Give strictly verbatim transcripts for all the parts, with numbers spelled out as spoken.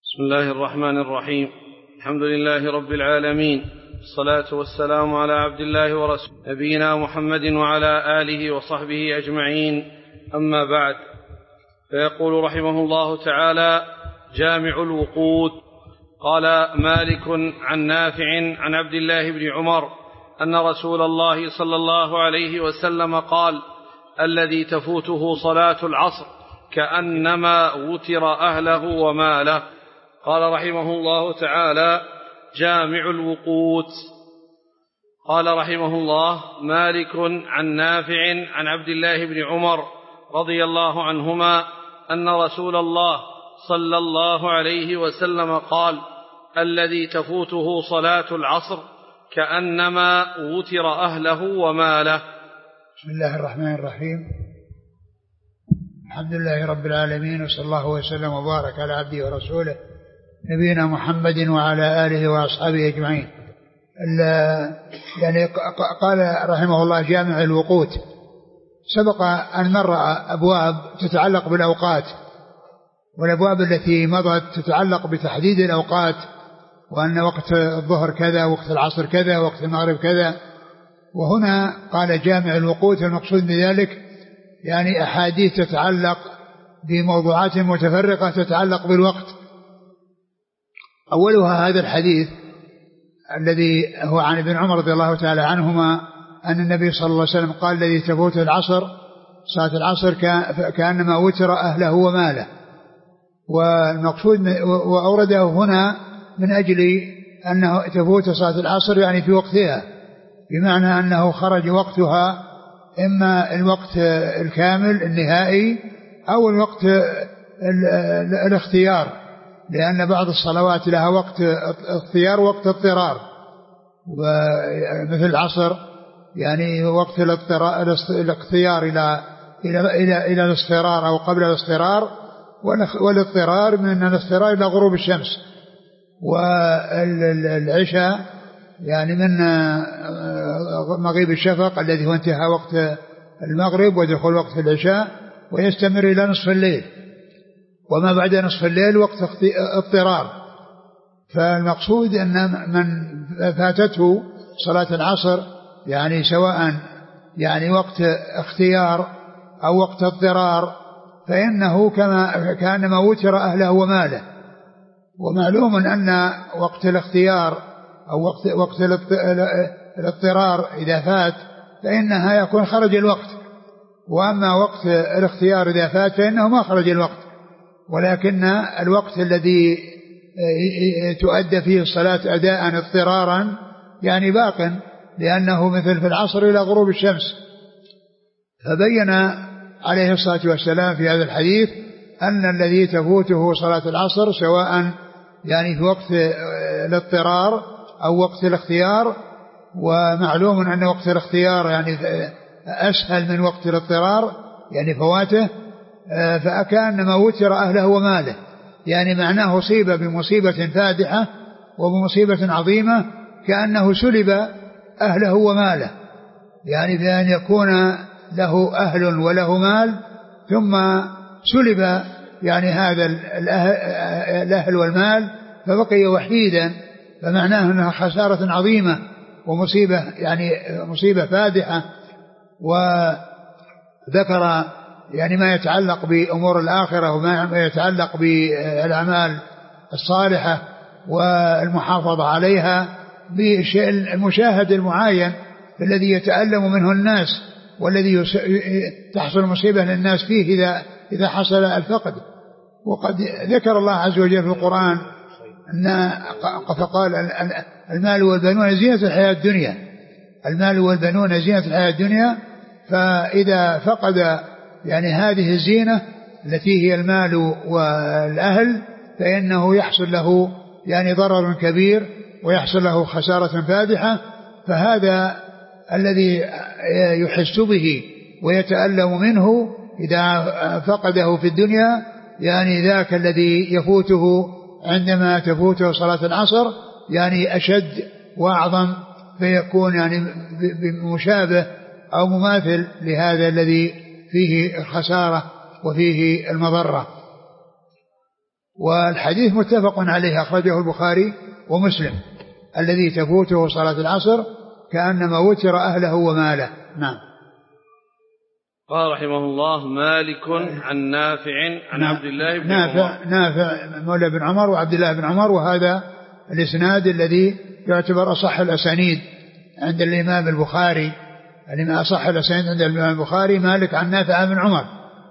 بسم الله الرحمن الرحيم. الحمد لله رب العالمين، الصلاة والسلام على عبد الله ورسوله نبينا محمد وعلى آله وصحبه أجمعين، أما بعد. فيقول رحمه الله تعالى: جامع الوقود. قال مالك عن نافع عن عبد الله بن عمر أن رسول الله صلى الله عليه وسلم قال: الذي تفوته صلاة العصر كأنما وتر أهله وماله. قال رحمه الله تعالى: جامع الوقود. قال رحمه الله: مالك عن نافع عن عبد الله بن عمر رضي الله عنهما أن رسول الله صلى الله عليه وسلم قال: الذي تفوته صلاة العصر كأنما وتر أهله وماله. بسم الله الرحمن الرحيم. الحمد لله رب العالمين، وصلى الله وسلم وبارك على عبده ورسوله نبينا محمد وعلى آله وأصحابه أجمعين. يعني قال رحمه الله: جامع الوقود. سبق أن مر أبواب تتعلق بالأوقات، والأبواب التي مضت تتعلق بتحديد الأوقات، وأن وقت الظهر كذا، وقت العصر كذا، وقت المغرب كذا. وهنا قال جامع الوقود، المقصود بذلك يعني أحاديث تتعلق بموضوعات متفرقة تتعلق بالوقت. أولها هذا الحديث الذي هو عن ابن عمر رضي الله تعالى عنهما أن النبي صلى الله عليه وسلم قال: الذي تفوت العصر صلاة العصر كأنما وتر أهله وماله. والمقصود وأورده هنا من أجل أنه تفوت صلاة العصر يعني في وقتها، بمعنى أنه خرج وقتها، إما الوقت الكامل النهائي أو الوقت الاختيار، لأن بعض الصلوات لها وقت اختيار ووقت اضطرار، مثل العصر يعني وقت الاختيار إلى إلى إلى إلى الاصفرار أو قبل الاصفرار، والاضطرار من الاصفرار إلى غروب الشمس. والعشاء يعني من مغيب الشفق الذي هو انتهى وقت المغرب ودخول وقت العشاء، ويستمر إلى نصف الليل، وما بعد نصف الليل وقت اضطرار. فالمقصود أن من فاتته صلاة العصر يعني سواء يعني وقت اختيار أو وقت اضطرار، فإنه كما كأنما وتر أهله وماله. ومعلوم أن وقت الاختيار أو وقت, وقت الاضطرار إذا فات فإنها يكون خرج الوقت، وأما وقت الاختيار إذا فات فإنه ما خرج الوقت، ولكن الوقت الذي تؤدى فيه الصلاة أداء اضطرارا يعني باق، لأنه مثل في العصر إلى غروب الشمس. فبين عليه الصلاة والسلام في هذا الحديث أن الذي تفوته صلاة العصر سواء يعني في وقت الاضطرار أو وقت الاختيار، ومعلوم أن وقت الاختيار يعني أسهل من وقت الاضطرار يعني فواته، فأكأنما وتر أهله وماله، يعني معناه أصيب بمصيبة فادحة وبمصيبة عظيمة، كأنه سلب أهله وماله، يعني بأن يكون له أهل وله مال ثم سلب يعني هذا الأهل والمال فبقي وحيدا، فمعناه أنها خسارة عظيمة ومصيبة يعني مصيبة فادحة. وذكر يعني ما يتعلق بأمور الآخرة وما يتعلق بالأعمال الصالحة والمحافظة عليها بالشيء المشاهد المعاين الذي يتألم منه الناس، والذي تحصل مصيبة للناس فيه إذا إذا حصل الفقد. وقد ذكر الله عز وجل في القرآن أن فقال: المال والبنون زينة الحياة الدنيا. المال والبنون زينة الحياة الدنيا، فإذا فقد يعني هذه الزينة التي هي المال والأهل فإنه يحصل له يعني ضرر كبير ويحصل له خسارة فادحة. فهذا الذي يحس به ويتألم منه إذا فقده في الدنيا يعني ذاك الذي يفوته عندما تفوته صلاة العصر يعني أشد وأعظم، فيكون يعني بمشابه أو مماثل لهذا الذي فيه الخسارة وفيه المضرة. والحديث متفق عليه أخرجه البخاري ومسلم، الذي تفوته صلاة العصر كأنما وتر أهله وماله. نعم. قال رحمه الله: مالك عن نافع عن عبد الله بن نافع عمر. نافع مولى بن عمر وعبد الله بن عمر، وهذا الإسناد الذي يعتبر أصح الأسانيد عند الإمام البخاري. الإمام أصح الأسانيد عند الإمام البخاري مالك عن نافع بن عمر،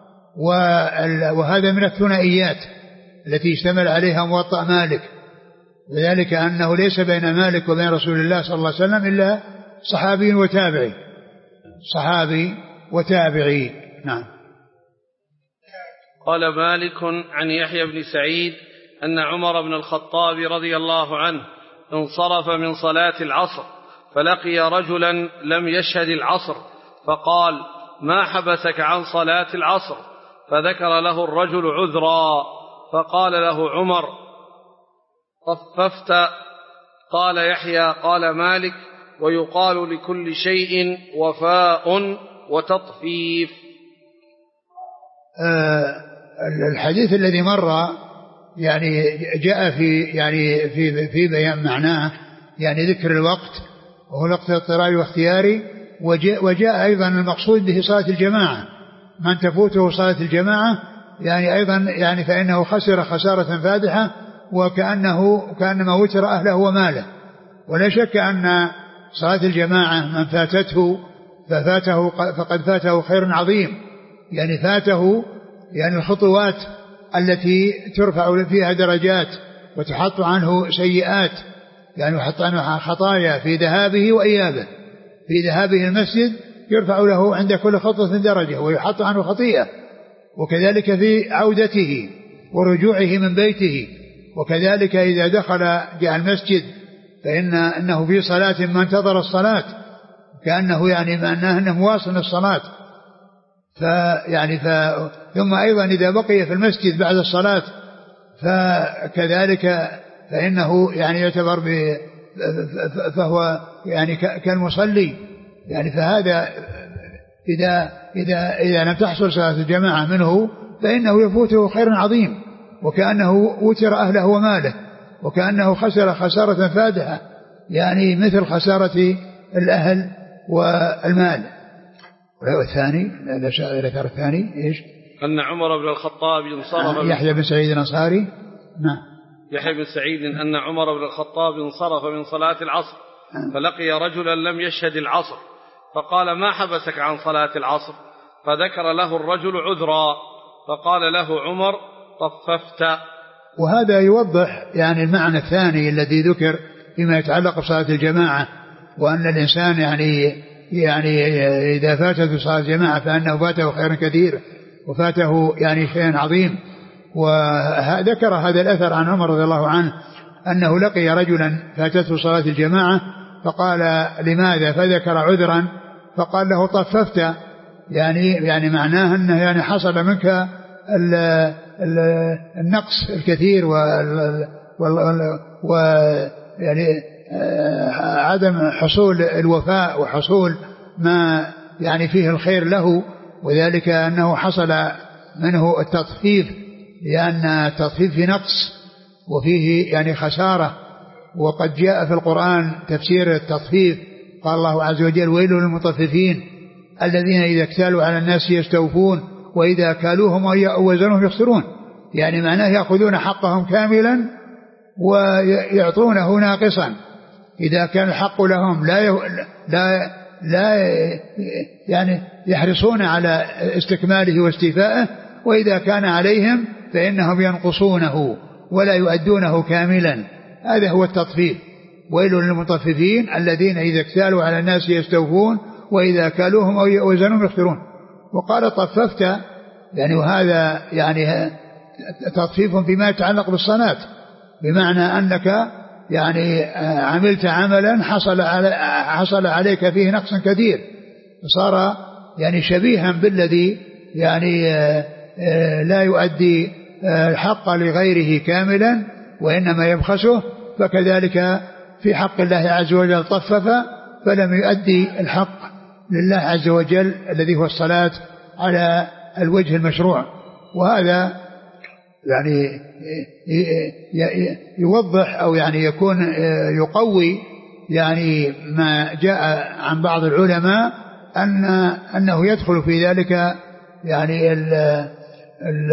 وهذا من الثنائيات التي اشتمل عليها موطأ مالك، وذلك أنه ليس بين مالك وبين رسول الله صلى الله عليه وسلم إلا صحابي وتابعي، صحابي وتابعي. نعم. قال مالك عن يحيى بن سعيد أن عمر بن الخطاب رضي الله عنه انصرف من صلاة العصر فلقي رجلا لم يشهد العصر فقال: ما حبسك عن صلاة العصر؟ فذكر له الرجل عذرا، فقال له عمر: طففت. قال يحيى: قال مالك: ويقال لكل شيء وفاء وتطفيف. آه الحديث الذي مر يعني جاء في يعني في في بيان معناه، يعني ذكر الوقت وهو الوقت الاضطراري واختياري، وجاء, وجاء أيضا المقصود به صلاة الجماعة، من تفوته صلاة الجماعة يعني أيضا يعني فإنه خسر خسارة فادحة، وكأنه كأنما وتر أهله وماله. ولا شك أن صلاة الجماعة من فاتته ففاته فقد فاته خير عظيم، يعني فاته يعني الخطوات التي ترفع فيها درجات وتحط عنه سيئات، يعني يحط عنه خطايا في ذهابه وإيابه. في ذهابه المسجد يرفع له عند كل خطوة درجة ويحط عنه خطيئة، وكذلك في عودته ورجوعه من بيته، وكذلك إذا دخل جاء المسجد فإن أنه في صلاة ما انتظر الصلاة، كأنه يعني ما أنه مواصل الصلاة. فيعني ف... ثم أيضا إذا بقي في المسجد بعد الصلاة فكذلك فإنه يعني يعتبر ب... فهو يعني كالمصلي، يعني فهذا إذا إذا إذا لم تحصل صلاة الجماعة منه فإنه يفوته خير عظيم، وكأنه وتر أهله وماله، وكأنه خسر خسارة فادحة، يعني مثل خسارة الأهل والمال. والثاني ذكر الثاني إيش؟ أن عمر بن الخطاب انصرف. يحيى بن سعيد الأنصاري. نعم. يحيى بن سعيد أن عمر بن الخطاب انصرف من صلاة العصر فلقي رجلا لم يشهد العصر فقال: ما حبسك عن صلاة العصر؟ فذكر له الرجل عذرا، فقال له عمر: طففت. وهذا يوضح يعني المعنى الثاني الذي ذكر فيما يتعلق بصلاة الجماعة، وأن الإنسان يعني يعني إذا فاته صلاة الجماعة فأنه فاته خير كثير وفاته يعني شيء عظيم. وذكر هذا الأثر عن عمر رضي الله عنه أنه لقي رجلا فاتته صلاة الجماعة فقال: لماذا؟ فذكر عذرا، فقال له: طففت، يعني يعني معناه أنه يعني حصل منك ال ال النقص الكثير ويعني عدم حصول الوفاء وحصول ما يعني فيه الخير له، وذلك أنه حصل منه التطفيف، لأن التطفيف في نقص وفيه يعني خسارة. وقد جاء في القرآن تفسير التطفيف، قال الله عز وجل: ويل للمطففين الذين إذا اكتالوا على الناس يستوفون وإذا كالوهم وزنهم يخسرون، يعني معناه يأخذون حقهم كاملا ويعطونه ناقصا. إذا كان الحق لهم لا لا لا يعني يحرصون على استكماله واستيفائه، وإذا كان عليهم فإنهم ينقصونه ولا يؤدونه كاملا. هذا هو التطفيف. ويل للمطففين الذين إذا اكتالوا على الناس يستوفون وإذا كالوهم أو وزنهم يخسرون. وقال: طففت، يعني وهذا يعني تطفيف فيما يتعلق بالصلاة، بمعنى أنك يعني عملت عملا حصل على حصل عليك فيه نقص كثير، فصار يعني شبيها بالذي يعني لا يؤدي الحق لغيره كاملا وإنما يبخسه. فكذلك في حق الله عز وجل طفف فلم يؤدي الحق لله عز وجل الذي هو الصلاة على الوجه المشروع. وهذا يعني يوضح أو يعني يكون يقوي يعني ما جاء عن بعض العلماء أن أنه يدخل في ذلك يعني ال ال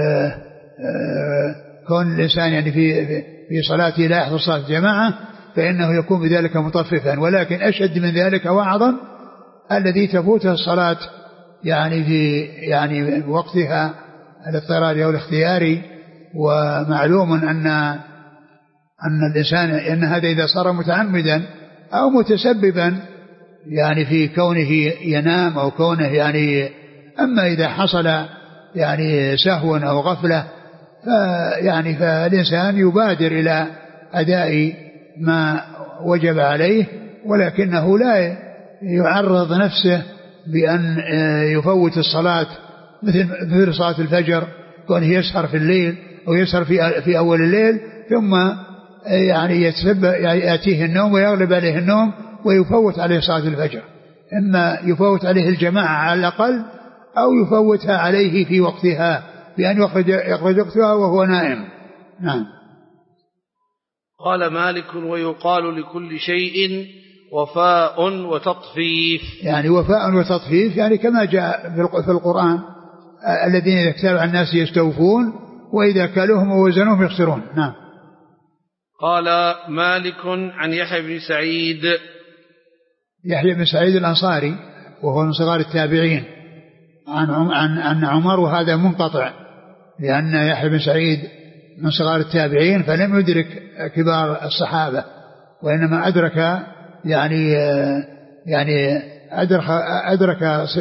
كون الإنسان يعني في في صلاته لا يحضر صلاة الجماعة فإنه يكون بذلك مطففا، ولكن أشد من ذلك وأعظم الذي تفوته الصلاة يعني في يعني وقتها الاضطراري أو الاختياري. ومعلوم أن أن الإنسان أن هذا إذا صار متعمدا أو متسببا يعني في كونه ينام أو كونه يعني، أما إذا حصل يعني سهو أو غفلة فيعني فالإنسان يبادر إلى أداء ما وجب عليه، ولكنه لا يعرض نفسه بأن يفوت الصلاة مثل مثل صلاة الفجر كونه يسهر في الليل أو يسهر في في أول الليل ثم يعني يتسبب يأتيه النوم ويغلب عليه النوم ويفوت عليه صلاة الفجر، إما يفوت عليه الجماعة على الأقل أو يفوتها عليه في وقتها بأن يخرج يخرج وقتها وهو نائم. نعم. قال مالك: ويقال لكل شيء وفاء وتطفيف. يعني وفاء وتطفيف يعني كما جاء في القرآن: الذين إذا اكتالوا على الناس يستوفون وإذا كالوهم ووزنوهم يخسرون. نعم. قال مالك عن يحيى بن سعيد. يحيى بن سعيد الأنصاري وهو من صغار التابعين عن عن عن عمر، وهذا منقطع لأن يحيى بن سعيد من صغار التابعين فلم يدرك كبار الصحابة، وإنما أدرك يعني يعني أدرك أدرك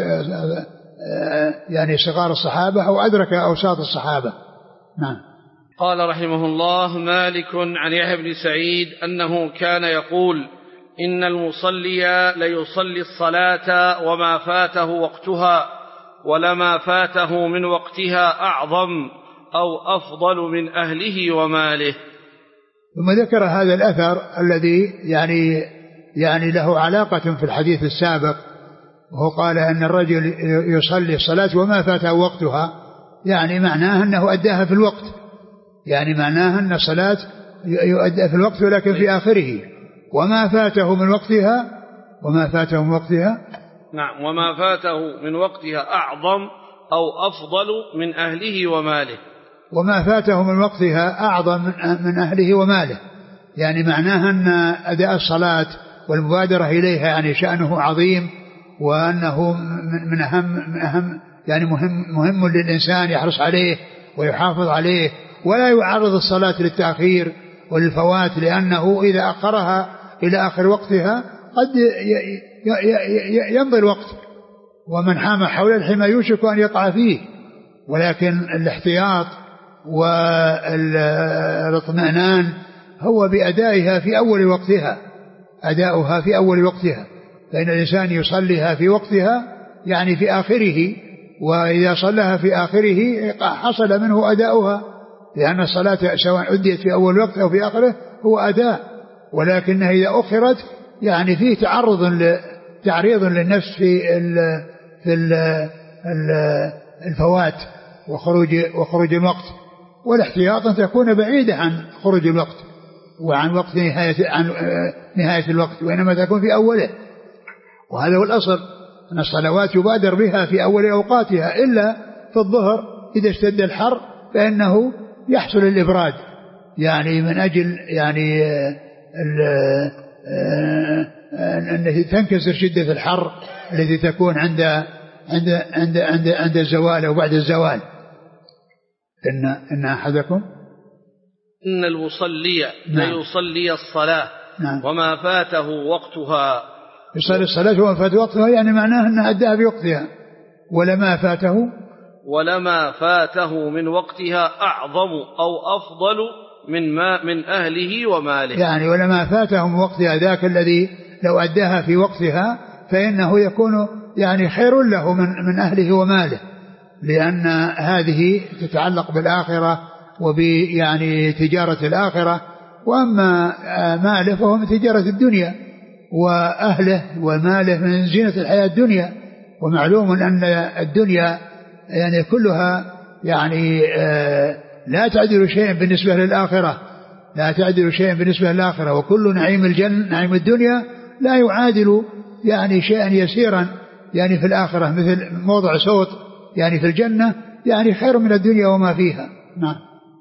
يعني صغار الصحابة أو أدرك أوساط الصحابة. نعم. قال رحمه الله: مالك عن يحيى بن سعيد أنه كان يقول: إن المصلي ليصلي الصلاة وما فاته وقتها ولما فاته من وقتها أعظم أو أفضل من أهله وماله. ثم ذكر هذا الأثر الذي يعني يعني له علاقة في الحديث السابق، وهو قال أن الرجل يصلي الصلاة وما فاته وقتها، يعني معناه أنه أداها في الوقت، يعني معناه أن الصلاة يؤدى في الوقت ولكن في آخره، وما فاته من وقتها وما فاته من وقتها نعم وما فاته من وقتها أعظم أو أفضل من أهله وماله. وما فاته من وقتها أعظم من أهله وماله، يعني معناها أن أداء الصلاة والمبادرة إليها يعني شأنه عظيم، وأنه من أهم, من أهم يعني مهم, مهم للإنسان يحرص عليه ويحافظ عليه، ولا يعرض الصلاة للتأخير وللفوات، لأنه إذا أخرها إلى آخر وقتها قد يمضي الوقت، ومن حام حول الحمى يوشك أن يقع فيه. ولكن الاحتياط والاطمئنان هو بأدائها في أول وقتها، أداؤها في أول وقتها، فإن الإنسان يصليها في وقتها يعني في آخره، وإذا صلىها في آخره حصل منه أداؤها، لأن الصلاة سواء أديت في أول وقت أو في آخره هو أداء، ولكنها إذا أخرت يعني فيه تعرض تعريض للنفس في ال في ال الفوات وخروج وخروج الوقت، والاحتياط أن تكون بعيدة عن خروج الوقت وعن وقت نهاية عن نهاية الوقت، وإنما تكون في أوله. وهذا هو الأصل، أن الصلوات يبادر بها في أول أوقاتها، إلا في الظهر إذا اشتد الحر فإنه يحصل الإبراد، يعني من أجل يعني أن تنكسر شدة الحر التي تكون عند عند عند عند عند الزوال أو بعد الزوال. إن إن أحدكم إن المصلي لا يصلي الصلاة نعم. وما فاته وقتها، يصلي الصلاة وما فاته وقتها يعني معناه أنه أداها بوقتها، ولما فاته ولما فاته من وقتها أعظم أو أفضل من ما من أهله وماله، يعني ولما فاته من وقتها ذاك الذي لو أداها في وقتها فإنه يكون يعني خير له من من أهله وماله، لأن هذه تتعلق بالآخرة وبيعني تجارة الآخرة، وأما ماله فهو من تجارة الدنيا، وأهله وماله من زينة الحياة الدنيا. ومعلوم أن الدنيا يعني كلها يعني لا تعدل شيئا بالنسبة للآخرة، لا تعدل شيئا بالنسبة للآخرة، وكل نعيم الجنة نعيم الدنيا لا يعادل يعني شيئا يسيرا يعني في الآخرة، مثل موضع صوت يعني في الجنة يعني خير من الدنيا وما فيها. نعم.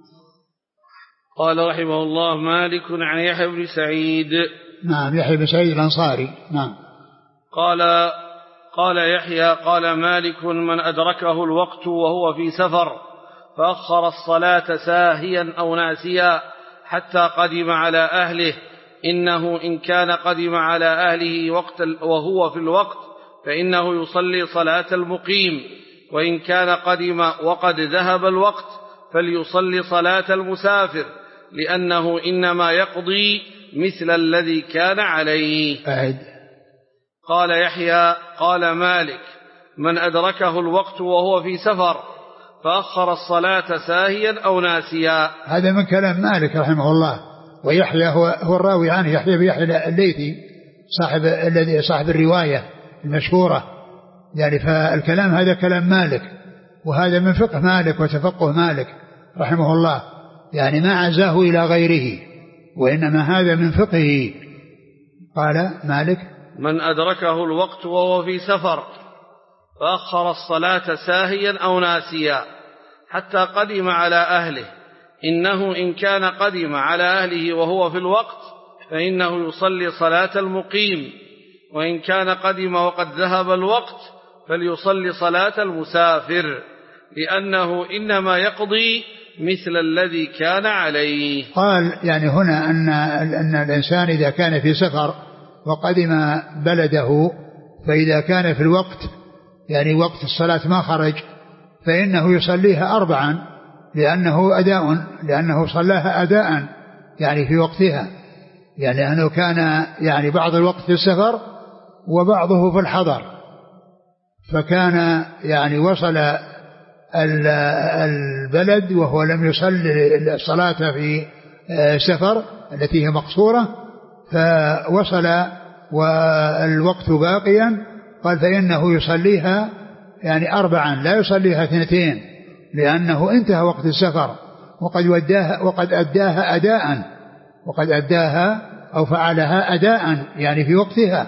قال رحمه الله: مالك عن يحيى بن سعيد. نعم، يحيى بن سعيد الأنصاري. نعم. قال قال يحيى: قال مالك: من أدركه الوقت وهو في سفر فأخر الصلاة ساهيا أو ناسيا حتى قدم على أهله، إنه إن كان قدم على أهله وقت وهو في الوقت فإنه يصلي صلاة المقيم، وإن كان قدم وقد ذهب الوقت فليصلي صلاة المسافر، لأنه إنما يقضي مثل الذي كان عليه. أعد. قال يحيى: قال مالك: من أدركه الوقت وهو في سفر فأخر الصلاة ساهيا أو ناسيا. هذا من كلام مالك رحمه الله، ويحيى هو, هو الراوي عنه، يحيى بن يحيى الليثي صاحب الذي صاحب الرواية المشهورة يعني. فالكلام هذا كلام مالك، وهذا من فقه مالك وتفقه مالك رحمه الله يعني، ما عزاه إلى غيره، وإنما هذا من فقهه. قال مالك: من أدركه الوقت وهو في سفر فأخر الصلاة ساهيا أو ناسيا حتى قدم على أهله، إنه إن كان قدم على أهله وهو في الوقت فإنه يصلي صلاة المقيم، وإن كان قدم وقد ذهب الوقت فليصلي صلاة المسافر، لأنه إنما يقضي مثل الذي كان عليه. قال يعني هنا أن, أن الإنسان إذا كان في سفر وقدم بلده، فإذا كان في الوقت يعني وقت الصلاة ما خرج فإنه يصليها أربعا، لأنه أداء لأنه صلاها أداء يعني في وقتها، يعني أنه كان يعني بعض الوقت في السفر وبعضه في الحضر، فكان يعني وصل البلد وهو لم يصلي الصلاة في سفر التي هي مقصورة، فوصل والوقت باقيا، قال فإنه يصليها يعني أربعا لا يصليها اثنتين، لأنه انتهى وقت السفر وقد وداها وقد أداها أداء وقد أداها أو فعلها أداء يعني في وقتها.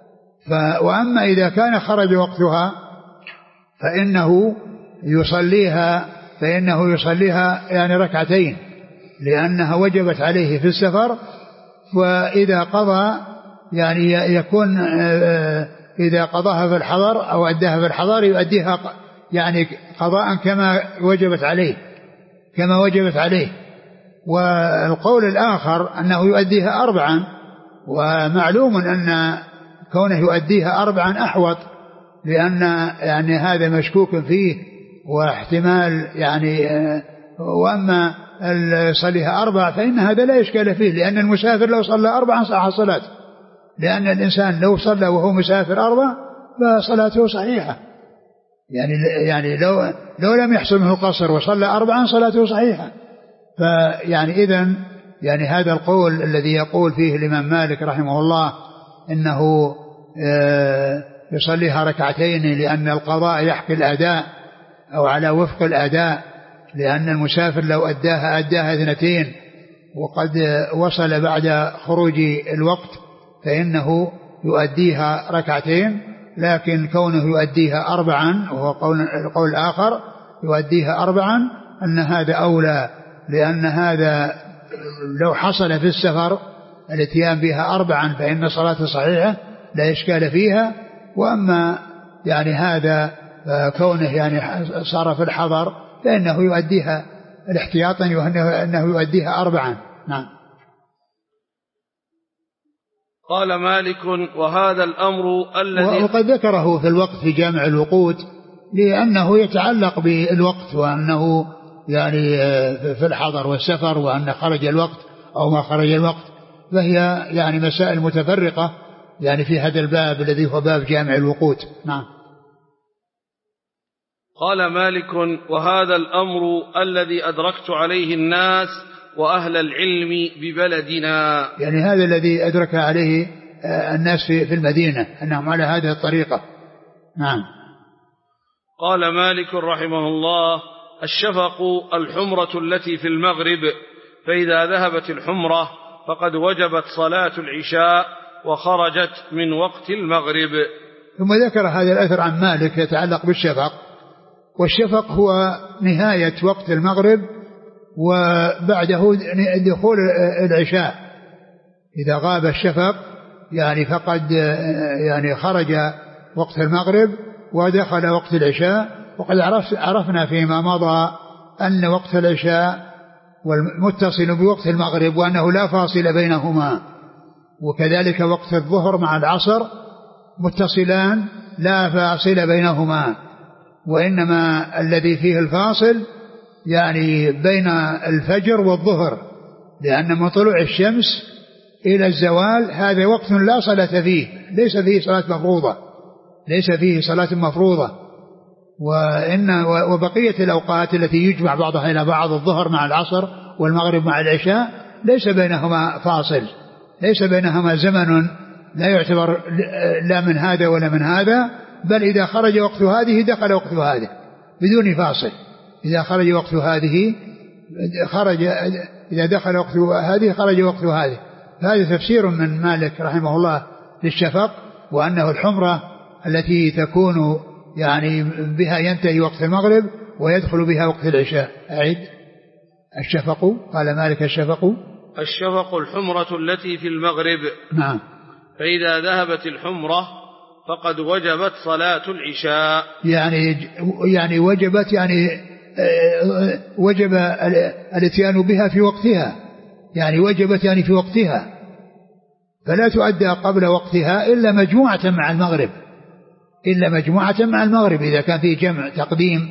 وأما إذا كان خرج وقتها فإنه يصليها فإنه يصليها يعني ركعتين، لأنها وجبت عليه في السفر، وإذا قضى يعني يكون إذا قضاها في الحضر أو أداها في الحضر يؤديها يعني قضاء كما وجبت عليه كما وجبت عليه. والقول الآخر أنه يؤديها أربعا، ومعلوم أن كونه يؤديها أربعا أحوط، لأن يعني هذا مشكوك فيه واحتمال يعني. وأما صليها أربع فإن هذا لا إشكال فيه، لأن المسافر لو صلى أربعا صح الصلاة، لأن الإنسان لو صلى وهو مسافر أربع فصلاته صحيحة يعني يعني لو لو لم يحصل منه قصر وصلى أربعا صلاته صحيحة. فيعني إذن يعني هذا القول الذي يقول فيه الإمام مالك رحمه الله إنه يصليها ركعتين لأن القضاء يحكي الأداء أو على وفق الأداء، لأن المسافر لو أداها أداها اثنتين وقد وصل بعد خروج الوقت فإنه يؤديها ركعتين، لكن كونه يؤديها أربعا وهو قول القول الآخر يؤديها أربعا أن هذا أولى، لأن هذا لو حصل في السفر الاتيان بها أربعا فإن صلاة صحيحة لا إشكال فيها. وأما يعني هذا كونه يعني صار في الحضر فإنه يؤديها الاحتياطا وأنه يؤديها أربعا. نعم. قال مالك: وهذا الأمر الذي وقد ذكره في الوقت في جامع الوقود لأنه يتعلق بالوقت، وأنه يعني في الحضر والسفر، وأن خرج الوقت أو ما خرج الوقت، فهي يعني مسائل متفرقة يعني في هذا الباب الذي هو باب جامع الوقود. نعم. قال مالك: وهذا الأمر الذي أدركت عليه الناس وأهل العلم ببلدنا، يعني هذا الذي أدرك عليه الناس في المدينة أنهم على هذه الطريقة. نعم. قال مالك رحمه الله: الشفق الحمرة التي في المغرب، فإذا ذهبت الحمرة فقد وجبت صلاة العشاء وخرجت من وقت المغرب. ثم ذكر هذا الأثر عن مالك يتعلق بالشفق، والشفق هو نهاية وقت المغرب وبعده دخول العشاء. إذا غاب الشفق يعني فقد يعني خرج وقت المغرب ودخل وقت العشاء. وقد عرفنا فيما مضى أن وقت العشاء والمتصل بوقت المغرب وأنه لا فاصل بينهما، وكذلك وقت الظهر مع العصر متصلان لا فاصل بينهما، وإنما الذي فيه الفاصل يعني بين الفجر والظهر، لأن من طلوع الشمس إلى الزوال هذا وقت لا صلاة فيه، ليس فيه صلاة مفروضة، ليس فيه صلاة مفروضة. وإن وبقية الأوقات التي يجمع بعضها إلى بعض، الظهر مع العصر والمغرب مع العشاء، ليس بينهما فاصل، ليس بينهما زمن لا يعتبر لا من هذا ولا من هذا، بل إذا خرج وقت هذه دخل وقت هذه بدون فاصل. إذا خرج وقت هذه خرج، إذا دخل وقت هذه خرج وقت هذه. هذا تفسير من مالك رحمه الله للشفق، وأنه الحمرة التي تكون يعني بها ينتهي وقت المغرب ويدخل بها وقت العشاء. أعيد. الشفق، قال مالك الشفق الشفق الحمرة التي في المغرب. نعم. فإذا ذهبت الحمرة فقد وجبت صلاة العشاء. يعني يعني وجبت يعني وجب الاتيان بها في وقتها، يعني وجبت يعني في وقتها، فلا تؤدى قبل وقتها إلا مجموعة مع المغرب، إلا مجموعة مع المغرب. إذا كان في جمع تقديم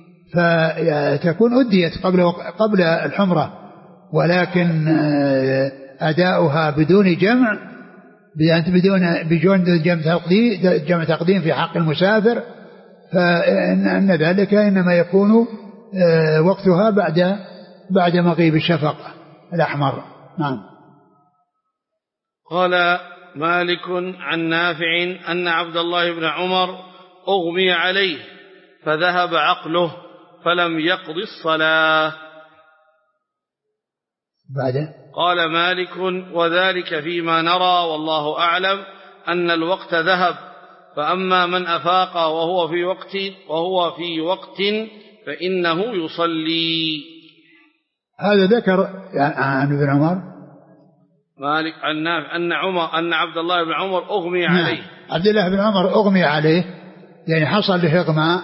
فتكون أديت قبل قبل الحمرة، ولكن أداؤها بدون جمع، بدون بدون جمع تقديم جمع تقديم في حق المسافر، فإن ذلك إنما يكون وقتها بعد بعد مغيب الشفق الأحمر. نعم. قال مالك عن نافع أن عبد الله بن عمر أغمي عليه فذهب عقله فلم يقض الصلاة. بعد قال مالك وذلك فيما نرى والله أعلم أن الوقت ذهب، فأما من أفاق وهو في وقت وهو في وقت فإنه يصلي. هذا ذكر عن ابن عمر مالك عن نافع أن عمر أن عبد الله بن عمر أغمي عليه. عبد الله بن عمر أغمي عليه، يعني حصل له إغماء،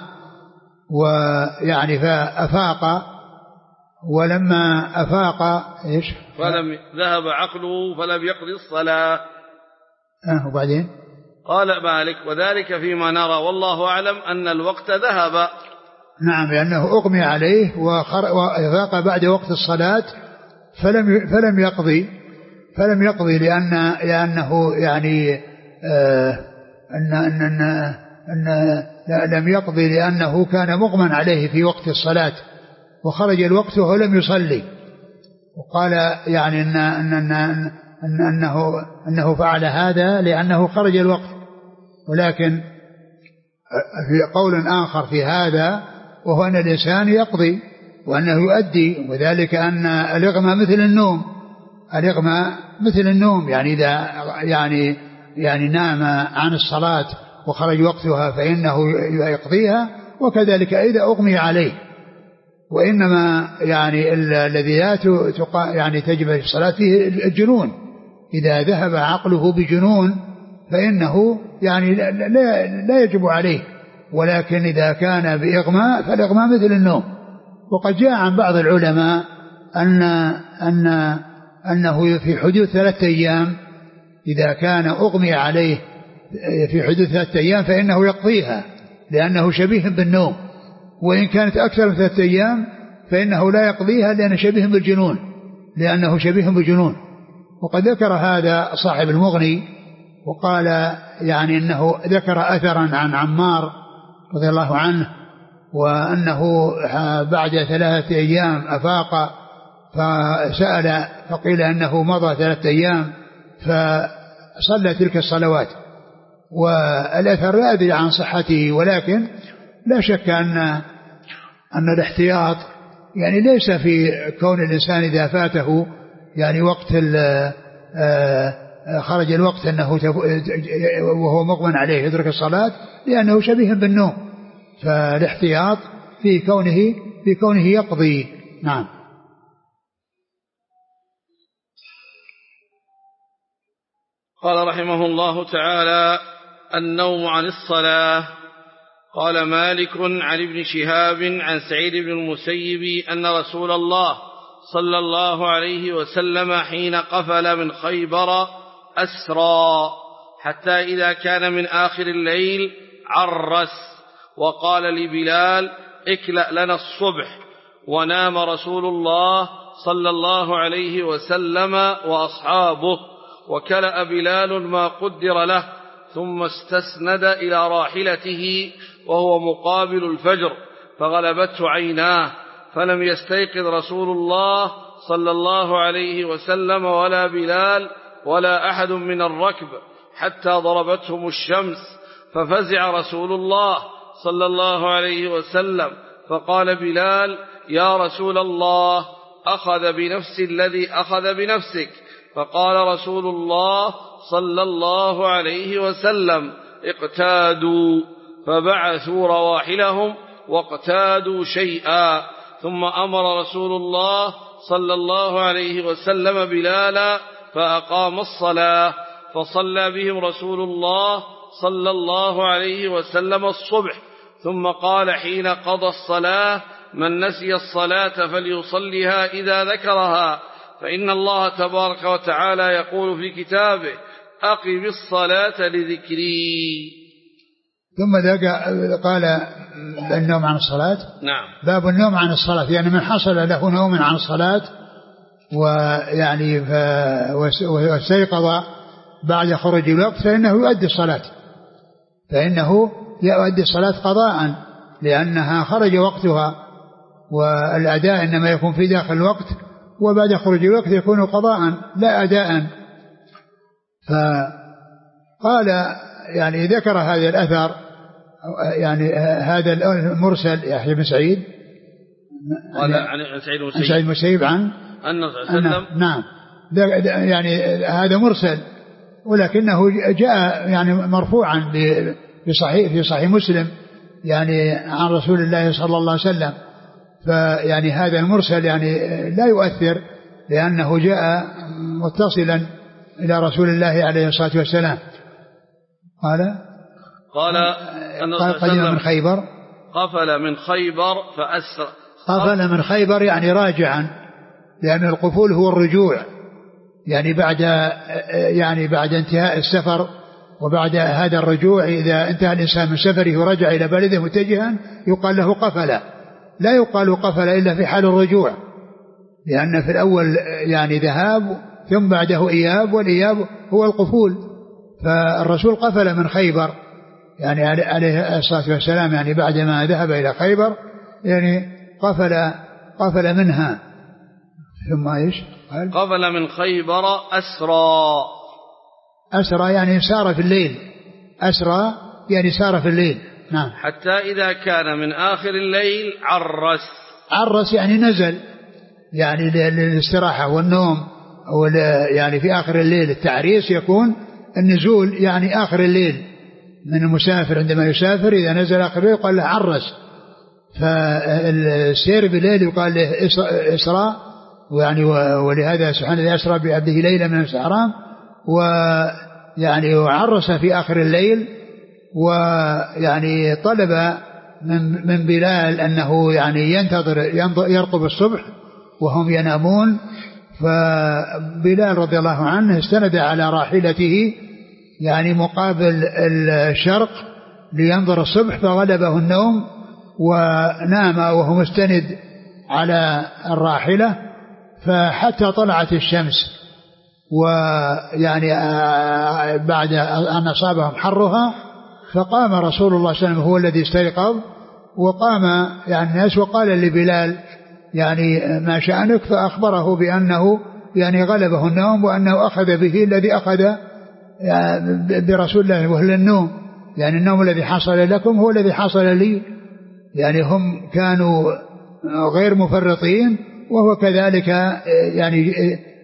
ويعني فأفاق، ولما أفاق إيش فلم ذهب عقله فلم يقضي الصلاة. أه وبعدين قال مالك وذلك فيما نرى والله أعلم أن الوقت ذهب. نعم، لأنه أغمي عليه وأفاق بعد وقت الصلاة فلم فلم يقضي فلم يقضي لأن لأنه يعني آه أن أن أن, أن لم يقضي لأنه كان مغمى عليه في وقت الصلاة، وخرج الوقت وهو لم يصلي. وقال يعني أن أن أن أن أنه أنه فعل هذا لأنه خرج الوقت. ولكن في قول آخر في هذا، وهو أن الإنسان يقضي وأنه يؤدي، وذلك أن الإغماء مثل النوم، الإغماء مثل النوم، يعني إذا يعني يعني نام عن الصلاة وخرج وقتها فإنه يقضيها، وكذلك إذا أغمي عليه. وإنما يعني الذي لا يعني تجب في الصلاة فيه الجنون، إذا ذهب عقله بجنون فإنه يعني لا, لا يجب عليه، ولكن إذا كان بإغماء فالإغماء مثل النوم. وقد جاء عن بعض العلماء أن أن أنه في حدود ثلاثة أيام إذا كان أغمي عليه في حدود ثلاثة أيام فإنه يقضيها لأنه شبيه بالنوم، وإن كانت أكثر من ثلاثة أيام فإنه لا يقضيها لأنه شبيه بالجنون لأنه شبيه بالجنون. وقد ذكر هذا صاحب المغني، وقال يعني أنه ذكر أثرا عن عمار رضي الله عنه، وأنه بعد ثلاثة أيام أفاق فسأل فقيل أنه مضى ثلاثة أيام فصلى تلك الصلوات. والأثر لا أدري عن صحته، ولكن لا شك أن أن الاحتياط يعني ليس في كون الإنسان إذا فاته يعني وقت خرج الوقت أنه وهو مغمى عليه يترك الصلاة، لأنه شبيه بالنوم، فالاحتياط في كونه في كونه يقضي. نعم. قال رحمه الله تعالى: النوم عن الصلاة. قال مالك عن ابن شهاب عن سعيد بن المسيب أن رسول الله صلى الله عليه وسلم حين قفل من خيبر أسرى حتى إذا كان من آخر الليل عرس وقال لبلال: اكلأ لنا الصبح. ونام رسول الله صلى الله عليه وسلم وأصحابه، وكلأ بلال ما قدر له، ثم استسند إلى راحلته وهو مقابل الفجر فغلبته عيناه، فلم يستيقظ رسول الله صلى الله عليه وسلم ولا بلال ولا أحد من الركب حتى ضربتهم الشمس، ففزع رسول الله صلى الله عليه وسلم فقال بلال: يا رسول الله، أخذ بنفس الذي أخذ بنفسك. فقال رسول الله صلى الله عليه وسلم: اقتادوا. فبعثوا رواحلهم واقتادوا شيئا، ثم أمر رسول الله صلى الله عليه وسلم بلالا فأقام الصلاة، فصلى بهم رسول الله صلى الله عليه وسلم الصبح، ثم قال حين قضى الصلاة: من نسي الصلاة فليصلها إذا ذكرها، فإن الله تبارك وتعالى يقول في كتابه: أقم الصلاة لذكري. ثم قال النوم عن الصلاة. نعم. باب النوم عن الصلاة، يعني من حصل له نوم عن الصلاة ويعني واستيقظ بعد خروج الوقت فإنه يؤدي الصلاة فإنه يؤدي الصلاة قضاء، لأنها خرج وقتها، والأداء إنما يكون في داخل الوقت، وبعد خروج الوقت يكون قضاء لا أداء. فقال يعني ذكر هذا الأثر يعني هذا المرسل يحيى بن سعيد قال عن سعيد المسيب سعيد المسيب عن أن وسلم. نعم. يعني هذا مرسل، ولكنه جاء يعني مرفوعا بصحيح في صحيح مسلم يعني عن رسول الله صلى الله عليه وسلم. فيعني هذا المرسل يعني لا يؤثر، لأنه جاء متصلا إلى رسول الله عليه الصلاة والسلام. قال قال قال قدم من خيبر، قفل من خيبر فأسر. قفل من خيبر يعني راجعا، لأن القفول هو الرجوع، يعني بعد يعني بعد انتهاء السفر وبعد هذا الرجوع، إذا انتهى الإنسان من سفره ورجع إلى بلده متجها يقال له قفل، لا يقال قفل إلا في حال الرجوع، لأن في الأول يعني ذهاب ثم بعده إياب، والإياب هو القفول. فالرسول قفل من خيبر يعني عليه الصلاة والسلام، يعني بعدما ذهب إلى خيبر يعني قفل قفل منها. ثم إيش قال؟ قفل من خيبر أسرى. أسرى يعني سار في الليل، أسرى يعني سار في الليل. نعم. حتى إذا كان من آخر الليل عرس. عرس يعني نزل، يعني للاستراحة والنوم، أو يعني في آخر الليل. التعريس يكون النزول يعني آخر الليل من المسافر، عندما يسافر إذا نزل آخر الليل قال له عرس. فالسير بالليل يقال له إسراء، ويعني ولهذا سبحانه الذي أسرى بعبده ليلا من المسجد الحرام، ويعني عرس في آخر الليل، ويعني طلب من من بلال أنه يعني ينتظر يرقب الصبح وهم ينامون. فبلال رضي الله عنه استند على راحلته يعني مقابل الشرق لينظر الصبح، فغلبه النوم ونام وهو مستند على الراحلة، فحتى طلعت الشمس، ويعني بعد أن أصابهم حرها فقام رسول الله صلى الله عليه وسلم هو الذي استيقظ، وقام يعني الناس وقال لبلال يعني ما شأنك، فأخبره بأنه يعني غلبه النوم، وأنه أخذ به الذي أخذ يعني برسول الله وهو النوم، يعني النوم الذي حصل لكم هو الذي حصل لي يعني هم كانوا غير مفرطين، وهو كذلك يعني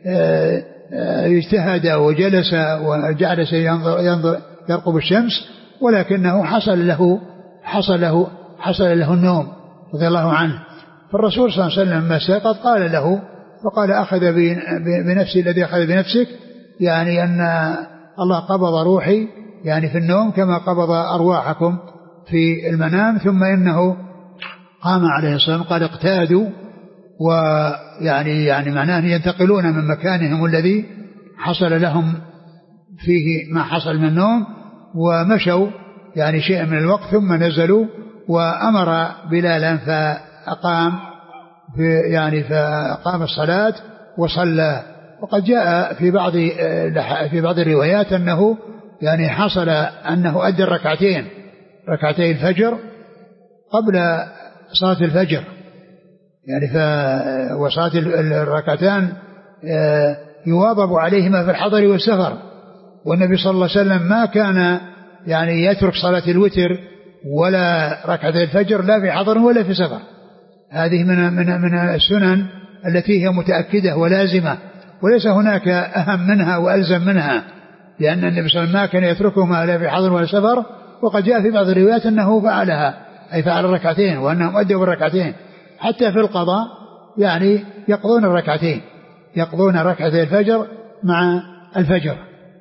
اجتهد وجلس وجعل ينظر ينظر يرقب الشمس، ولكنه حصل له حصل له حصل له النوم رضي الله عنه. فالرسول صلى الله عليه وسلم لما استيقظ قال له، فقال أخذ بنفسي الذي أخذ بنفسك، يعني أن الله قبض روحي يعني في النوم كما قبض أرواحكم في المنام. ثم إنه قام عليه الصلاة والسلام قال اقتادوا، ويعني يعني معناه ينتقلون من مكانهم الذي حصل لهم فيه ما حصل من النوم، ومشوا يعني شيء من الوقت ثم نزلوا، وأمر بلالا فأقام في يعني فأقام الصلاة وصلى. وقد جاء في بعض في بعض الروايات أنه يعني حصل أنه أدى الركعتين ركعتي الفجر قبل صلاة الفجر، يعني ف وصلاة الركعتان يواظب عليهما في الحضر والسفر. والنبي صلى الله عليه وسلم ما كان يعني يترك صلاة الوتر ولا ركعتي الفجر لا في حضر ولا في سفر. هذه من من من السنن التي هي متأكدة ولازمة، وليس هناك أهم منها وألزم منها، لأن النبي صلى الله عليه وسلم ما كان يتركهما لا في حضر ولا سفر. وقد جاء في بعض الروايات أنه فعلها، أي فعل الركعتين، وأنهم أدوا الركعتين. حتى في القضاء يعني يقضون الركعتين، يقضون ركعتي الفجر مع الفجر.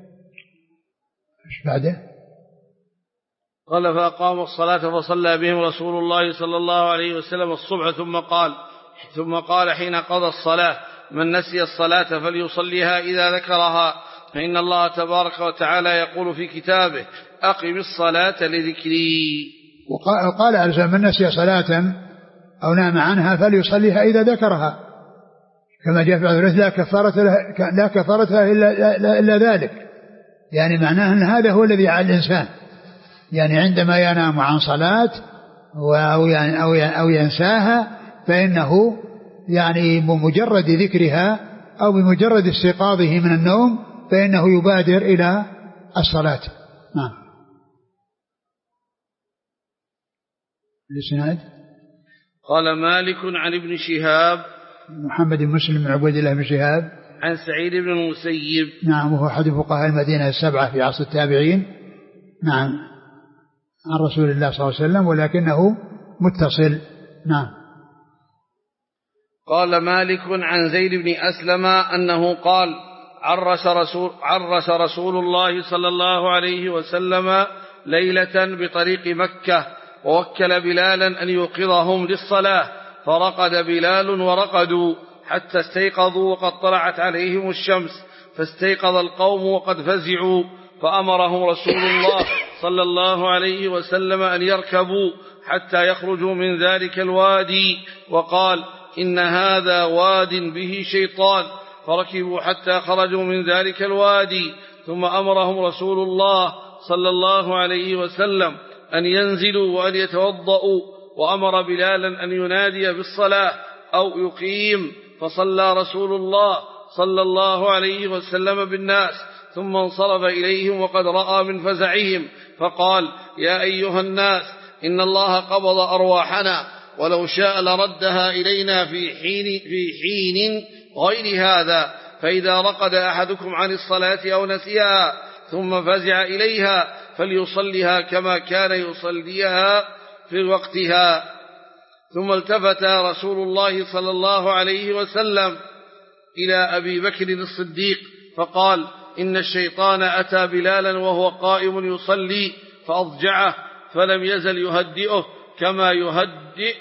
ايش بعده؟ قال فأقاموا الصلاة فصلى بهم رسول الله صلى الله عليه وسلم الصبح، ثم قال ثم قال حين قضى الصلاة: من نسي الصلاة فليصليها إذا ذكرها، فإن الله تبارك وتعالى يقول في كتابه: أقم الصلاة لذكري. وقال أرسل: من نسي صلاة أو نام عنها فليصليها إذا ذكرها، كما جاء في الحديث: لا كفارة لا كفارتها إلا, إلا, إلا ذلك. يعني معناه أن هذا هو الذي على الإنسان، يعني عندما ينام عن صلاة أو يعني أو أو ينساها، فإنه يعني بمجرد ذكرها أو بمجرد استيقاظه من النوم فإنه يبادر إلى الصلاة. نعم. الإسناد: قال مالك عن ابن شهاب محمد بن مسلم بن عبيد الله بن شهاب عن سعيد بن المسيب، نعم، وهو أحد فقهاء المدينة السبعة في عصر التابعين، نعم، عن رسول الله صلى الله عليه وسلم، ولكنه متصل. نعم. قال مالك عن زيد بن أسلم أنه قال: عرس رسول, عرس رسول الله صلى الله عليه وسلم ليلة بطريق مكة، ووكل بلالا أن يوقظهم للصلاة، فرقد بلال ورقدوا حتى استيقظوا وقد طلعت عليهم الشمس، فاستيقظ القوم وقد فزعوا، فأمرهم رسول الله صلى الله عليه وسلم أن يركبوا حتى يخرجوا من ذلك الوادي، وقال: إن هذا واد به شيطان، فركبوا حتى خرجوا من ذلك الوادي، ثم أمرهم رسول الله صلى الله عليه وسلم أن ينزلوا وأن يتوضؤوا، وأمر بلالا أن ينادي بالصلاة أو يقيم، فصلى رسول الله صلى الله عليه وسلم بالناس، ثم انصرف إليهم وقد رأى من فزعهم، فقال: يا أيها الناس، إن الله قبض أرواحنا، ولو شاء لردها إلينا في حين, في حين غير هذا، فإذا رقد أحدكم عن الصلاة أو نسيها ثم فزع إليها فليصليها كما كان يصليها في وقتها. ثم التفت رسول الله صلى الله عليه وسلم إلى أبي بكر الصديق فقال: إن الشيطان أتى بلالا وهو قائم يصلي فأضجعه، فلم يزل يهدئه كما يهدئ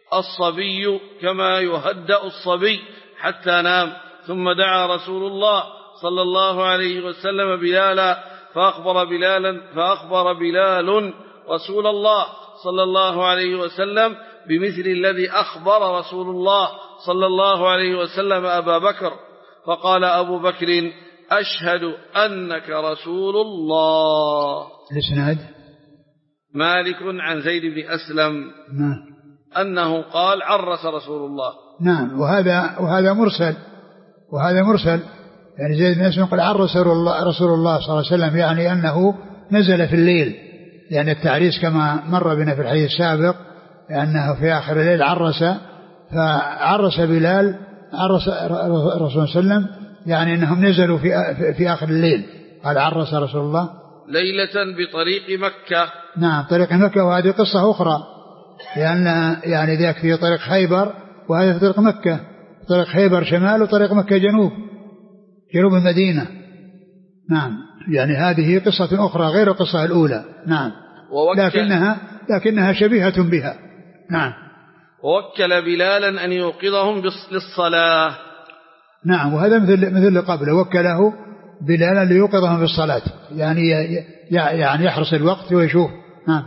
الصبي كما يهدأ الصبي حتى نام. ثم دعا رسول الله صلى الله عليه وسلم بلالا، فأخبر بلالا فأخبر بلال رسول الله صلى الله عليه وسلم بمثل الذي أخبر رسول الله صلى الله عليه وسلم أبا بكر، فقال أبو بكر: أشهد أنك رسول الله. الإسناد: مالك عن زيد بن أسلم نعم. أنه قال: عرس رسول الله. نعم. وهذا وهذا مرسل وهذا مرسل يعني زيد بن أسلم قال: عرس رسول الله صلى الله عليه وسلم، يعني أنه نزل في الليل، يعني التعريس كما مر بنا في الحديث السابق لأنه في آخر الليل عرس، فعرس بلال، عرس الرسول صلى الله عليه وسلم، يعني أنهم نزلوا في في آخر الليل. قال عرس رسول الله ليلة بطريق مكة. نعم طريق مكة، وهذه قصة أخرى، لأن يعني ذاك في طريق خيبر وهذا في طريق مكة، طريق خيبر شمال وطريق مكة جنوب، جنوب المدينة. نعم يعني هذه قصة أخرى غير القصة الأولى. نعم لكنها لكنها شبيهة بها. نعم. ووكل بلالا أن يوقظهم للصلاة. نعم وهذا مثل مثل اللي قبله، وكله بلالا ليوقظهم بالصلاة، يعني يعني يحرص الوقت ويشوف. نعم.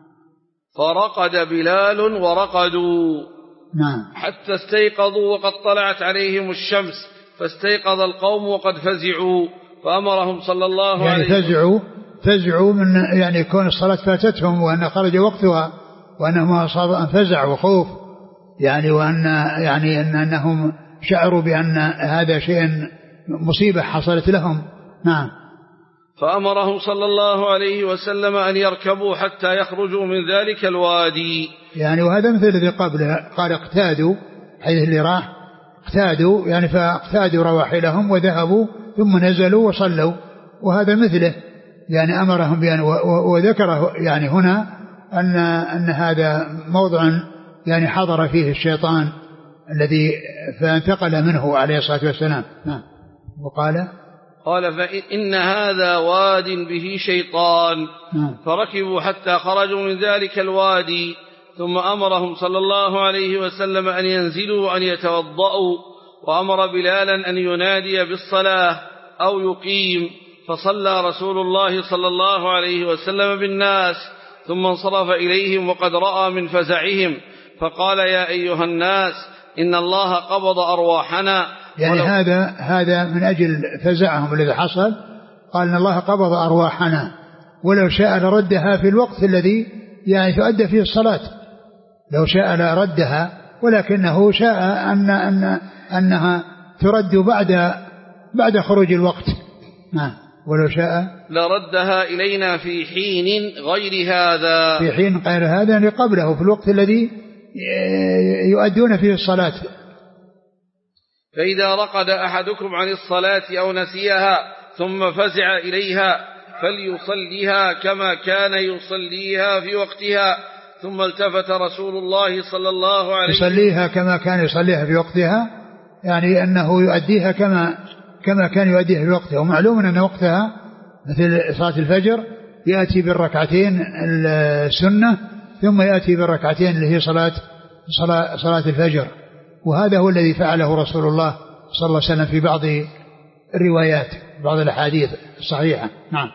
فرقد بلال ورقدوا. نعم. حتى استيقظوا وقد طلعت عليهم الشمس، فاستيقظ القوم وقد فزعوا، فأمرهم صلى الله يعني عليه وسلم. فزعوا فزعوا من يعني كون الصلاة فاتتهم وأن خرج وقتها، وأنهم أصابوا أن فزع وخوف، يعني وأن يعني أن أنهم شعروا بأن هذا شيء مصيبة حصلت لهم. نعم. فأمرهم صلى الله عليه وسلم أن يركبوا حتى يخرجوا من ذلك الوادي. يعني وهذا مثل الذي قبله، قال اقتادوا، حيث اللي راح اقتادوا يعني فاقتادوا رواحلهم وذهبوا ثم نزلوا وصلوا، وهذا مثله يعني أمرهم بأن، وذكره يعني هنا أن أن هذا موضع يعني حضر فيه الشيطان الذي فانتقل منه عليه الصلاة والسلام. نعم. وقال قال فإن هذا واد به شيطان. نعم. فركبوا حتى خرجوا من ذلك الوادي، ثم أمرهم صلى الله عليه وسلم أن ينزلوا وأن يتوضأوا، وأمر بلالا أن ينادي بالصلاة أو يقيم، فصلى رسول الله صلى الله عليه وسلم بالناس، ثم انصرف إليهم وقد رأى من فزعهم، فقال يا أيها الناس إن الله قبض أرواحنا. يعني هذا هذا من أجل فزعهم الذي حصل، قال إن الله قبض أرواحنا، ولو شاء لردها في الوقت الذي يعني تؤدى فيه الصلاة، لو شاء لردها، ولكنه شاء أن أن أنها ترد بعد بعد خروج الوقت. نعم. ولو شاء لردها إلينا في حين غير هذا، في حين غير هذا يعني قبله، في الوقت الذي يؤدون فيه الصلاة. فإذا رقد أحدكم عن الصلاة أو نسيها ثم فزع إليها فليصليها كما كان يصليها في وقتها. ثم التفت رسول الله صلى الله عليه وسلم يصليها كما كان يصليها في وقتها، يعني أنه يؤديها كما كما كان يؤديها في وقتها. ومعلوم أن وقتها مثل صلاة الفجر يأتي بالركعتين السنة، ثم يأتي بالركعتين اللي هي صلاة صلاة, صلاة الفجر، وهذا هو الذي فعله رسول الله صلى الله عليه وسلم في بعض الروايات، بعض الأحاديث الصحيحة. نعم.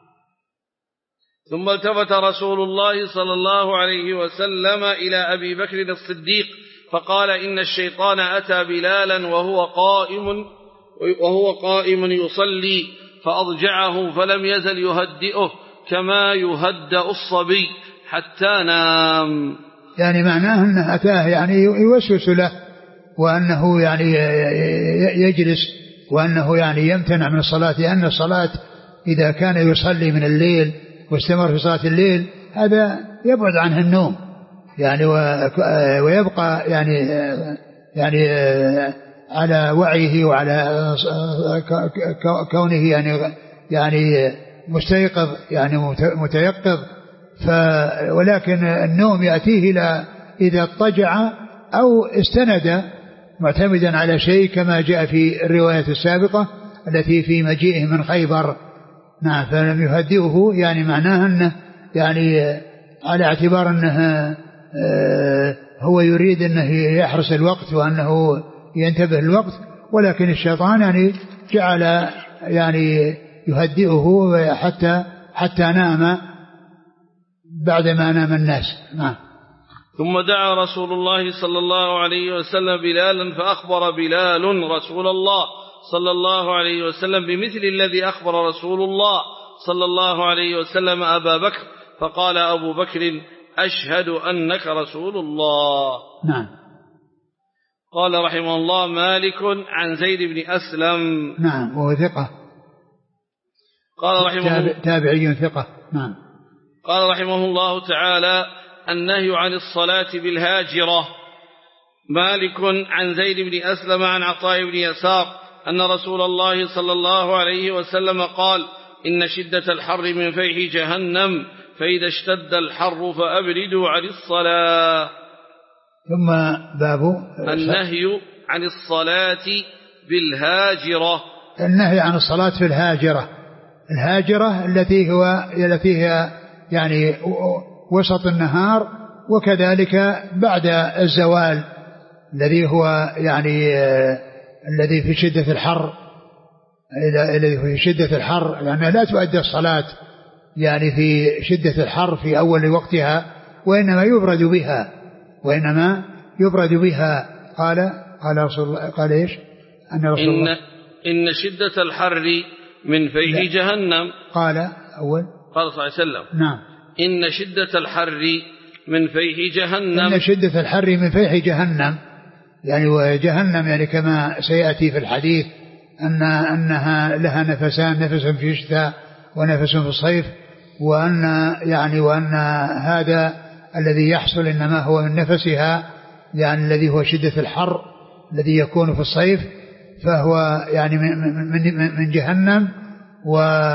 ثم التفت رسول الله صلى الله عليه وسلم إلى أبي بكر الصديق فقال إن الشيطان أتى بلالا وهو قائم وهو قائم يصلي فأضجعه فلم يزل يهدئه كما يهدأ الصبي حتى نام. يعني معناه أنه أتاه يعني يوسوس له، وأنه يعني يجلس، وأنه يعني يمتنع من الصلاة، لأن الصلاة إذا كان يصلي من الليل واستمر في صلاة الليل هذا يبعد عنه النوم يعني، ويبقى يعني يعني على وعيه وعلى كونه يعني يعني مستيقظ يعني متيقظ. ف ولكن النوم يأتيه إذا اضطجع أو استند معتمدا على شيء، كما جاء في الرواية السابقة التي في مجيئه من خيبر. نعم. فلم يهدئه يعني معناه أنه يعني على اعتبار أنه هو يريد أنه يحرس الوقت وأنه ينتبه الوقت، ولكن الشيطان يعني جعل يعني يهدئه حتى حتى نام بعدما نام الناس. نعم. ثم دعا رسول الله صلى الله عليه وسلم بلالا فأخبر بلال رسول الله صلى الله عليه وسلم بمثل الذي أخبر رسول الله صلى الله عليه وسلم أبا بكر، فقال أبو بكر أشهد أنك رسول الله. نعم. قال رحمه الله مالك عن زيد بن أسلم. نعم. وهو ثقة. قال رحمه الله تابعي ثقة. نعم. قال رحمه الله تعالى النهي عن الصلاة بالهاجرة. مالك عن زيد بن أسلم عن عطاء بن يسار أن رسول الله صلى الله عليه وسلم قال: إن شدة الحر من فيح جهنم، فإذا اشتد الحر فأبردوا عن الصلاة. ثم باب النهي عن الصلاة بالهاجرة. النهي عن الصلاة في الهاجرة. الهاجرة التي هو التي هي يعني وسط النهار، وكذلك بعد الزوال الذي هو يعني الذي في شدة الحر، الذي في شدة الحر يعني لا تؤدى الصلاة يعني في شدة الحر في أول وقتها، وإنما يبرد بها وإنما يبرد بها. قال قال رسول الله قال إيش؟ أن رسول إن, الله إن شدة الحر من فيح جهنم. قال أول قال صلى الله عليه وسلم: نعم، إن شدة الحر من فيح جهنم. إن شدة الحر من فيح جهنم، يعني وجهنم يعني كما سيأتي في الحديث أن أنها لها نفسان، نفس في الشتاء ونفس في الصيف، وأن يعني وأن هذا الذي يحصل إنما هو من نفسها، يعني الذي هو شدة الحر الذي يكون في الصيف، فهو يعني من من جهنم. و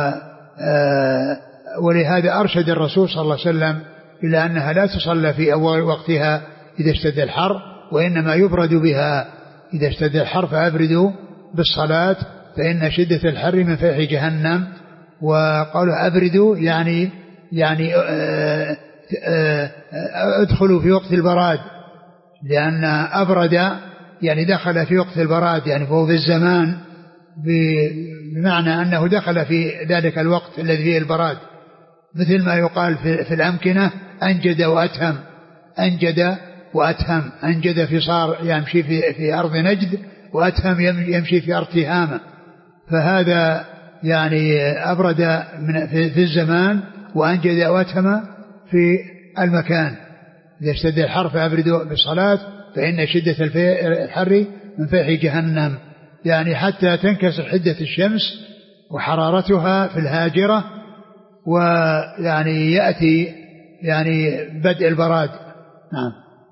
ولهذا أرشد الرسول صلى الله عليه وسلم إلى أنها لا تصلى في أول وقتها إذا اشتد الحر، وإنما يبرد بها. إذا اشتد الحر فأبردوا بالصلاة، فإن شدة الحر من فيح جهنم. وقالوا أبردوا يعني يعني ادخلوا في وقت البراد، لأن أبرد يعني دخل في وقت البراد، يعني فهو في الزمان، بمعنى أنه دخل في ذلك الوقت الذي فيه البراد، مثل ما يقال في, في الأمكنة أنجد وأتهم. أنجد وأتهم، أنجد في صار يمشي في, في أرض نجد، وأتهم يمشي في أرض تهامة. فهذا يعني أبرد من في, في الزمان، وأنجد وأتهم في المكان. إذا اشتد الحر فأبردوا بالصلاة، فإن شدة الحر من فيح جهنم، يعني حتى تنكسر حدة الشمس وحرارتها في الهاجرة، ويعني يأتي يعني بدء البراد. نعم.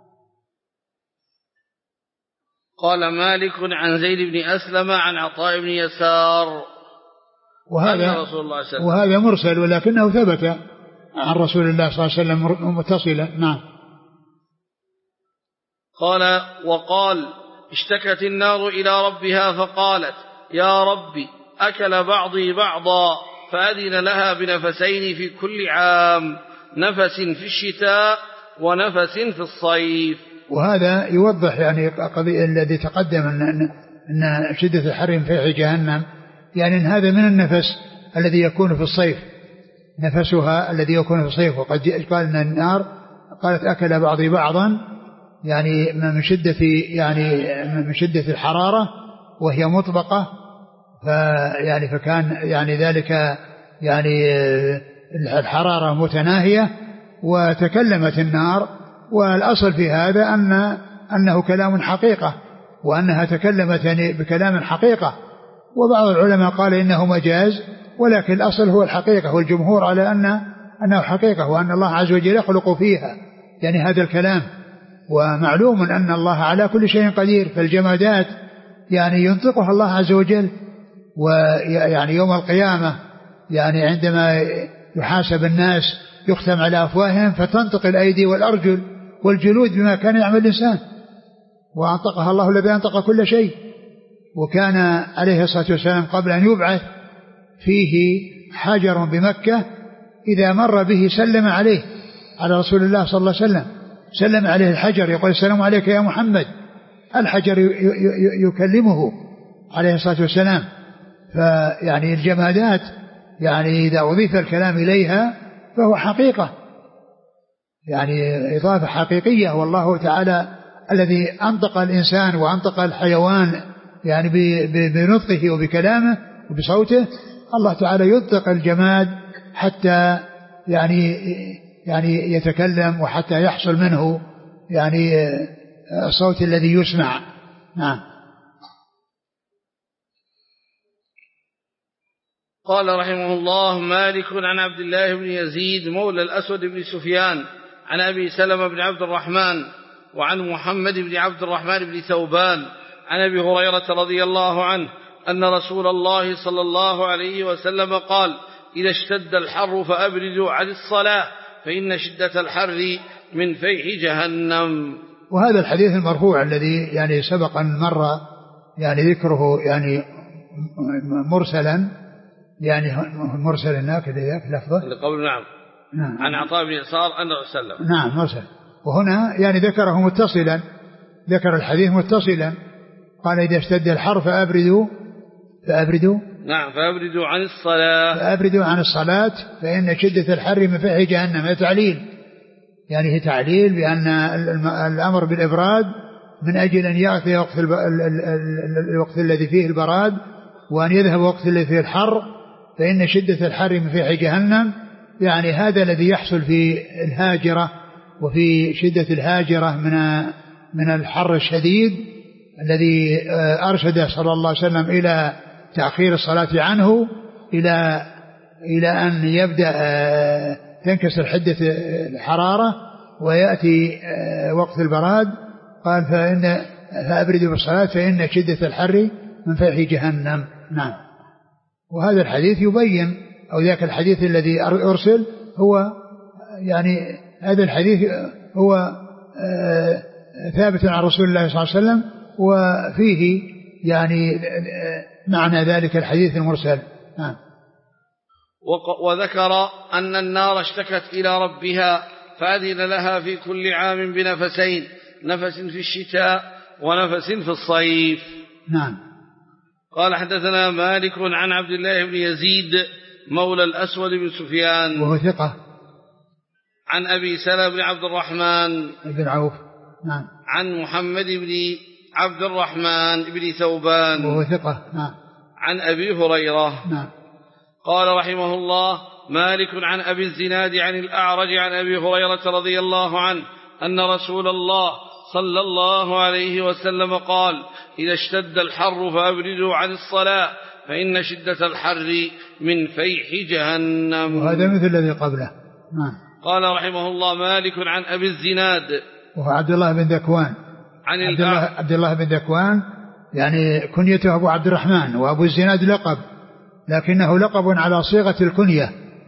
قال مالك عن زيد بن أسلم عن عطاء بن يسار وهذا, رسول الله صلى الله عليه وسلم. وهذا مرسل، ولكنه ثبت عن رسول الله صلى الله عليه وسلم متصلا. نعم. قال: وقال: اشتكت النار إلى ربها فقالت: يا ربي أكل بعضي بعضا، فأذن لها بنفسين في كل عام، نفس في الشتاء ونفس في الصيف. وهذا يوضح يعني قضية الذي تقدم أن, أن شدة الحر من فيح جهنم، يعني أن هذا من النفس الذي يكون في الصيف، نفسها الذي يكون في الصيف. وقد قال أن النار قالت أكل بعضي بعضا، يعني من شدة يعني من شدة الحرارة وهي مطبقة، فيعني فكان يعني ذلك يعني الحرارة متناهية، وتكلمت النار. والأصل في هذا أن أنه كلام حقيقة، وأنها تكلمت يعني بكلام حقيقة. وبعض العلماء قال إنه مجاز، ولكن الأصل هو الحقيقة، والجمهور على أن أنه حقيقة، وأن الله عز وجل يخلق فيها يعني هذا الكلام. ومعلوم أن الله على كل شيء قدير، فالجمادات يعني ينطقها الله عز وجل. ويعني يوم القيامة يعني عندما يحاسب الناس يختم على أفواههم، فتنطق الأيدي والأرجل والجلود بما كان يعمل الإنسان، وأنطقها الله الذي أنطق كل شيء. وكان عليه الصلاة والسلام قبل أن يبعث فيه حجر بمكة، إذا مر به سلم عليه، على رسول الله صلى الله عليه وسلم، سلم عليه الحجر يقول: السلام عليك يا محمد. الحجر يكلمه عليه الصلاة والسلام. فيعني الجمادات يعني إذا أضيف الكلام إليها فهو حقيقة، يعني إضافة حقيقية. والله تعالى الذي أنطق الإنسان وأنطق الحيوان يعني بنطقه وبكلامه وبصوته، الله تعالى ينطق الجماد حتى يعني يعني يتكلم، وحتى يحصل منه يعني الصوت الذي يسمع. نعم. قال رحمه الله: مالك عن عبد الله بن يزيد مولى الأسود بن سفيان عن أبي سلمة بن عبد الرحمن وعن محمد بن عبد الرحمن بن ثوبان عن أبي هريرة رضي الله عنه أن رسول الله صلى الله عليه وسلم قال: إذا اشتد الحر فأبردوا عن الصلاة فإن شدة الحر من فيح جهنم. وهذا الحديث المرفوع الذي يعني سبق أن مر يعني ذكره يعني مرسلا، يعني مرسل هناك ذاك لفظه لقول نعم. نعم عن عطاء بن يسار أنه سلم. نعم مرسل. وهنا يعني ذكره متصلا، ذكر الحديث متصلا، قال: إذا اشتد الحر فأبردوا فأبردوا نعم فأبردوا عن الصلاة فأبردوا عن الصلاة فإن شدة الحر من فيح جهنم. هذا تعليل، يعني هي تعليل بأن الأمر بالإبراد من أجل أن يأتي وقت الوقت الذي فيه البراد وأن يذهب وقت الذي فيه الحر، فإن شدة الحر من فيح جهنم. يعني هذا الذي يحصل في الهاجرة وفي شدة الهاجرة من من الحر الشديد الذي أرشد صلى الله عليه وسلم إلى تأخير الصلاة عنه إلى إلى أن يبدأ تنكسر حدة الحرارة ويأتي وقت البراد. قال: فإن فأبردوا بالصلاة فإن شدة الحر من فيح جهنم. نعم. وهذا الحديث يبين، أو ذاك الحديث الذي أرسل هو يعني هذا الحديث هو ثابت عن رسول الله صلى الله عليه وسلم، وفيه يعني معنى ذلك الحديث المرسل. نعم. وذكر أن النار اشتكت إلى ربها فأذن لها في كل عام بنفسين، نفس في الشتاء ونفس في الصيف. نعم. قال: حدثنا مالك عن عبد الله بن يزيد مولى الأسود بن سفيان وهو ثقة، عن أبي سلمة بن عبد الرحمن بن عوف. نعم. عن محمد بن عبد الرحمن بن ثوبان وهو ثقة. نعم. عن أبي هريرة. نعم. قال رحمه الله: مالك عن أبي الزناد عن الأعرج عن أبي هريرة رضي الله عنه أن رسول الله صلى الله عليه وسلم قال: إذا اشتد الحر فأبردوا عن الصلاة فإن شدة الحر من فيح جهنم. وهذا مثل الذي قبله. نعم. قال رحمه الله: مالك عن أبي الزناد وهو عبد الله بن ذكوان عن عبد الله, عبد الله بن ذكوان يعني كنيته أبو عبد الرحمن، وأبو الزناد لقب، لكنه لقب على صيغة الكنية،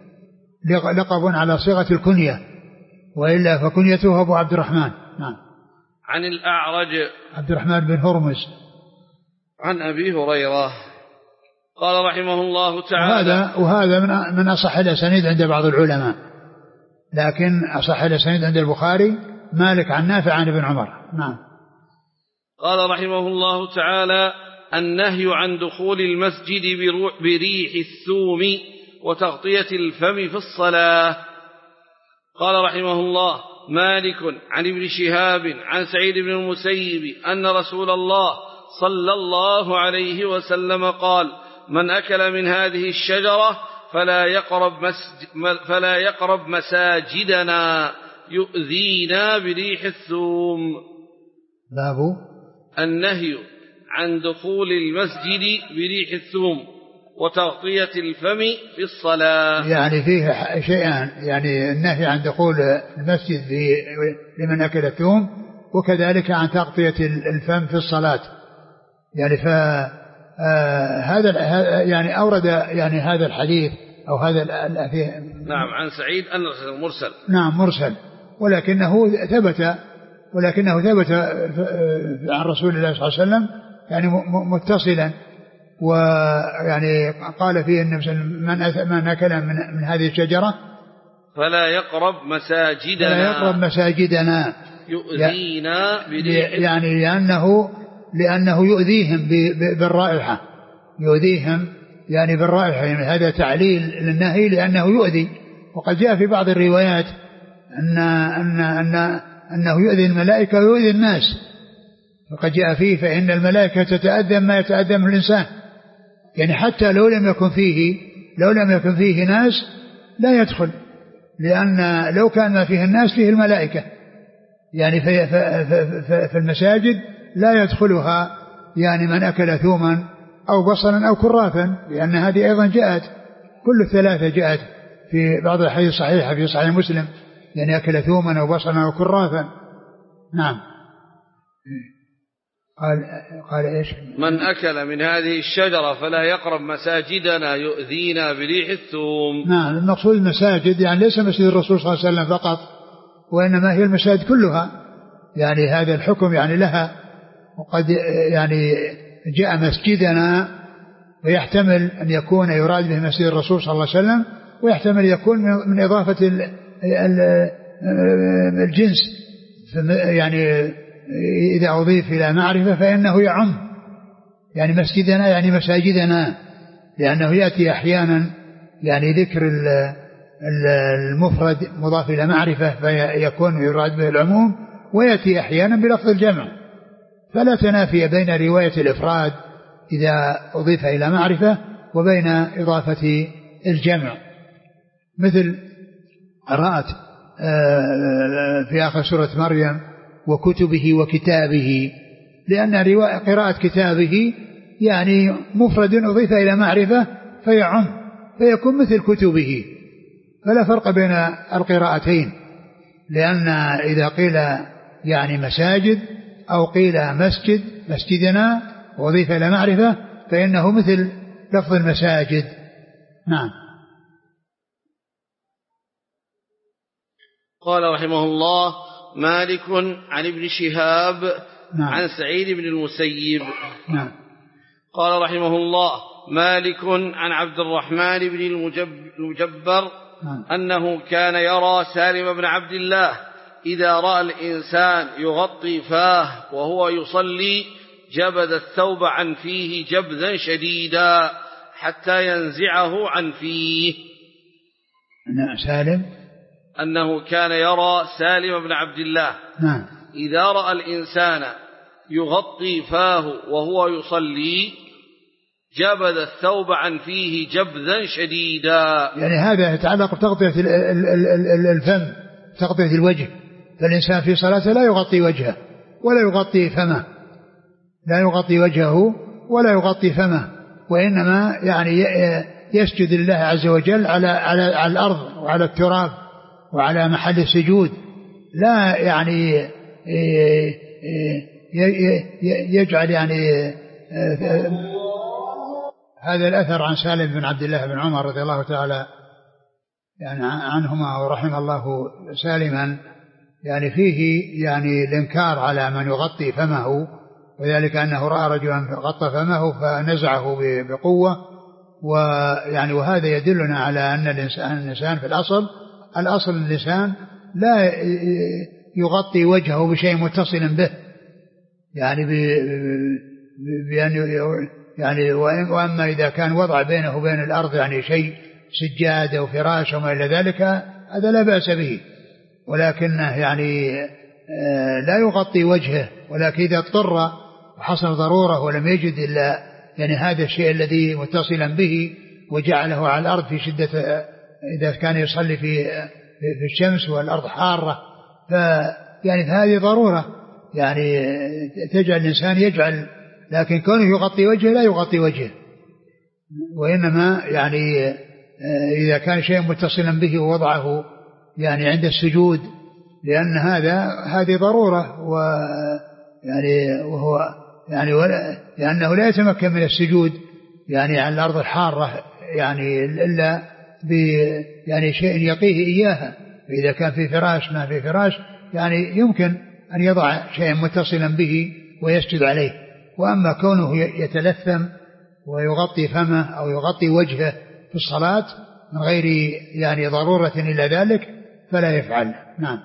لقب على صيغة الكنية، وإلا فكنيته أبو عبد الرحمن. نعم. عن الأعرج عبد الرحمن بن هرمز عن أبي هريرة. قال رحمه الله تعالى: وهذا, وهذا من, من أصح الأسانيد عند بعض العلماء، لكن أصح الأسانيد عند البخاري مالك عن نافع عن ابن عمر. نعم. قال رحمه الله تعالى: النهي عن دخول المسجد بريح الثوم وتغطية الفم في الصلاة. قال رحمه الله: مالك عن ابن شهاب عن سعيد بن المسيب أن رسول الله صلى الله عليه وسلم قال: من أكل من هذه الشجرة فلا يقرب, مسجد فلا يقرب مساجدنا يؤذينا بريح الثوم. باب النهي عن دخول المسجد بريح الثوم وتغطية الفم في الصلاة. يعني فيه شيئان، يعني النهي عن دخول المسجد لمن أكل الثوم، وكذلك عن تغطية الفم في الصلاة. يعني فهذا يعني أورد يعني هذا الحديث أو هذا نعم عن سعيد أنه مرسل. نعم مرسل، ولكنه ثبت ولكنه ثبت عن رسول الله صلى الله عليه وسلم يعني متصلا، ويعني قال فيه ان من من اكل من, من هذه الشجره فلا يقرب مساجدنا فلا يقرب مساجدنا يؤذينا بريح، يعني لانه لانه يؤذيهم بالرائحه، يؤذيهم يعني بالرائحه، يعني هذا تعليل للنهي لانه يؤذي. وقد جاء في بعض الروايات ان ان ان انه يؤذي الملائكه ويؤذي الناس، وقد جاء فيه فإن الملائكة تتأذى ما يتأذى من الإنسان، يعني حتى لو لم يكن فيه لو لم يكن فيه ناس لا يدخل، لأن لو كان ما فيه الناس فيه الملائكة، يعني في, في, في المساجد لا يدخلها يعني من أكل ثوما أو بصلا أو كرافا، لأن هذه أيضا جاءت كل الثلاثة جاءت في بعض الحديث الصحيحة في صحيح مسلم، يعني أكل ثوما أو بصلا أو كرافا. نعم. قال قال إيش؟ من أكل من هذه الشجرة فلا يقرب مساجدنا يؤذينا بريح الثوم. نعم. المقصود المساجد يعني ليس مسجد الرسول صلى الله عليه وسلم فقط، وإنما هي المساجد كلها، يعني هذا الحكم يعني لها. وقد يعني جاء مسجدنا ويحتمل أن يكون يراد به مسجد الرسول صلى الله عليه وسلم، ويحتمل يكون من إضافة الجنس، يعني إذا أضيف إلى معرفة فإنه يعم، يعني مسجدنا يعني مساجدنا، لأنه يأتي أحيانا يعني ذكر المفرد مضاف إلى معرفة فيكون يراد به العموم، ويأتي أحيانا بلفظ الجمع، فلا تنافي بين رواية الإفراد إذا أضيف إلى معرفة وبين إضافة الجمع، مثل قراءة في آخر سورة مريم وكتبه وكتابه، لأن قراءة كتابه يعني مفرد أضيف إلى معرفة فيعم، فيكون مثل كتبه، فلا فرق بين القراءتين، لأن إذا قيل يعني مساجد أو قيل مسجد مسجدنا وأضيف إلى معرفة فإنه مثل لفظ المساجد. نعم. قال رحمه الله: مالك عن ابن شهاب نعم. عن سعيد بن المسيب نعم. قال رحمه الله: مالك عن عبد الرحمن بن المجبر نعم. أنه كان يرى سالم بن عبد الله إذا رأى الإنسان يغطي فاه وهو يصلي جبذ الثوب عن فيه جبذا شديدا حتى ينزعه عن فيه. نعم. سالم أنه كان يرى سالم بن عبد الله نعم. إذا رأى الإنسان يغطي فاه وهو يصلي جبذ الثوب عن فيه جبذا شديدا. يعني هذا يتعلق بتغطية الفم، تغطية الوجه، فالإنسان في صلاته لا يغطي وجهه ولا يغطي فمه، لا يغطي وجهه ولا يغطي فمه، وإنما يعني يسجد لله عز وجل على على على الأرض وعلى التراب وعلى محل السجود، لا يعني يجعل يعني هذا الأثر عن سالم بن عبد الله بن عمر رضي الله تعالى يعني عنهما ورحم الله سالما، يعني فيه يعني الإنكار على من يغطي فمه، وذلك أنه رأى رجلا غطى فمه فنزعه بقوة، ويعني وهذا يدلنا على أن الإنسان, الإنسان في الأصل الأصل اللسان لا يغطي وجهه بشيء متصل به، يعني بأن يعني وأما إذا كان وضع بينه وبين الأرض يعني شيء سجادة وفراش وما إلى ذلك هذا لا بأس به، ولكنه يعني لا يغطي وجهه، ولكن إذا اضطر وحصل ضرورة ولم يجد إلا يعني هذا الشيء الذي متصلا به وجعله على الأرض في شدة، إذا كان يصلي في في الشمس والأرض حارة فيعني هذه ضرورة يعني تجعل الإنسان يجعل، لكن كونه يغطي وجهه لا يغطي وجهه، وإنما يعني إذا كان شيء متصلا به ووضعه يعني عند السجود، لأن هذا هذه ضرورة، ويعني وهو يعني لأنه لا يتمكن من السجود يعني على الأرض الحارة يعني إلا ب يعني شيء يقيه إياها، فإذا كان في فراش ما في فراش يعني يمكن أن يضع شيئا متصلا به ويسجد عليه، وأما كونه يتلثم ويغطي فمه أو يغطي وجهه في الصلاة من غير يعني ضرورة إلى ذلك فلا يفعل. نعم.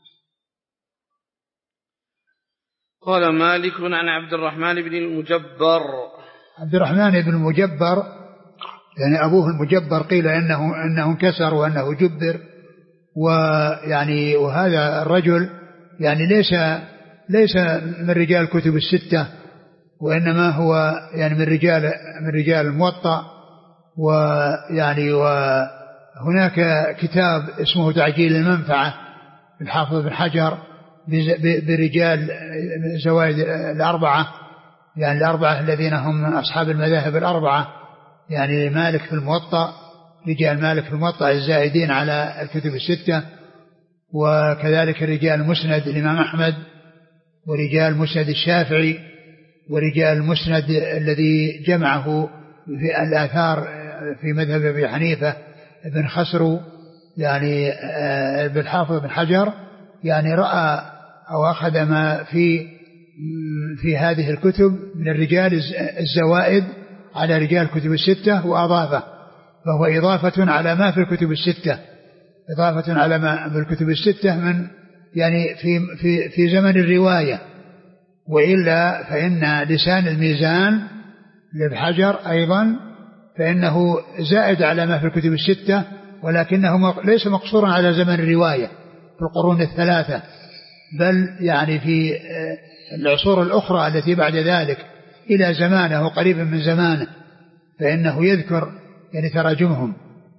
قال مالك عن عبد الرحمن بن المجبر. عبد الرحمن بن المجبر يعني أبوه المجبر قيل إنه إنه انكسر وأنه جبر، ويعني وهذا الرجل يعني ليس ليس من رجال الكتب الستة، وإنما هو يعني من رجال من رجال الموطأ، ويعني وهناك كتاب اسمه تعجيل المنفعة الحافظ بن حجر برجال زوائد الأربعة، يعني الأربعة الذين هم أصحاب المذاهب الأربعة، يعني مالك في الموطأ، رجال مالك في الموطأ الزائدين على الكتب الستة، وكذلك رجال مسند الإمام أحمد، ورجال مسند الشافعي، ورجال المسند الذي جمعه في الآثار في مذهب أبي حنيفة ابن خسرو، يعني ابن حافظ بن حجر، يعني رأى أو أخذ ما في في هذه الكتب من الرجال الزوائد على رجال الكتب الستة وأضافه، فهو إضافة على ما في الكتب الستة، إضافة على ما في الكتب الستة من يعني في في في زمن الرواية. وإلا فإن لسان الميزان لابن حجر أيضا فإنه زائد على ما في الكتب الستة، ولكنه ليس مقصورا على زمن الرواية في القرون الثلاثة، بل يعني في العصور الأخرى التي بعد ذلك إلى زمانه قريبا من زمانه، فإنه يذكر يعني تراجمهم.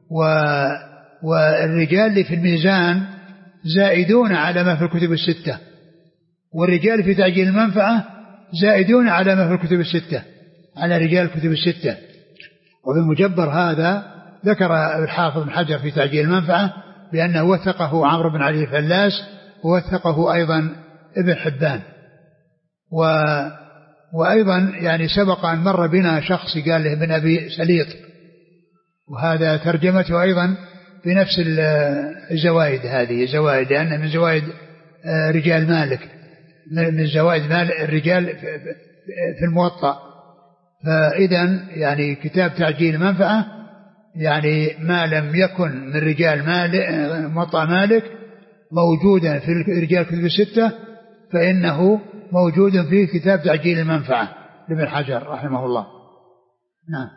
والرجال اللي في الميزان زائدون على ما في الكتب الستة، والرجال في تعجيل المنفعة زائدون على ما في الكتب الستة على رجال الكتب الستة. وبالمجبر هذا ذكر الحافظ بن حجر في تعجيل المنفعة بأنه وثقه عمرو بن علي الفلاس، ووثقه أيضا ابن حبان. و وأيضا يعني سبق أن مر بنا شخص قال له ابن أبي سليط، وهذا ترجمته أيضا بنفس الزوائد، هذه الزوائد لأن من زوائد رجال مالك، من زوائد مالك الرجال في الموطأ. فإذا يعني كتاب تعجيل المنفعة يعني ما لم يكن من رجال مالك موطأ مالك موجودا في رجال الكتب الستة فإنه موجود في كتاب تعجيل المنفعة لابن حجر رحمه الله. نعم.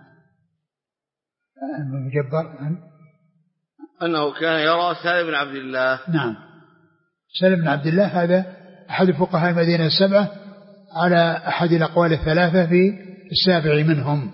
المجبر أنه كان يرى سالم بن عبد الله. نعم، سالم بن عبد الله هذا أحد فقهاء المدينة السبعة على أحد الأقوال الثلاثة في السابع منهم.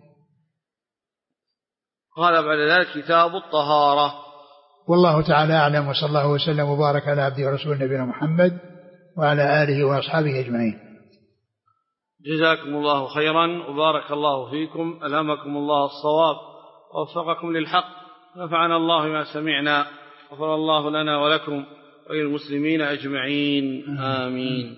قال بعد ذلك كتاب الطهارة. والله تعالى أعلم، وصلى الله وسلم وبارك على عبده ورسوله نبينا محمد وعلى آله وأصحابه أجمعين. جزاكم الله خيرا وبارك الله فيكم، ألهمكم الله الصواب ووفقكم للحق، نفعنا الله ما سمعنا، غفر الله لنا ولكم وللمسلمين أجمعين، آمين.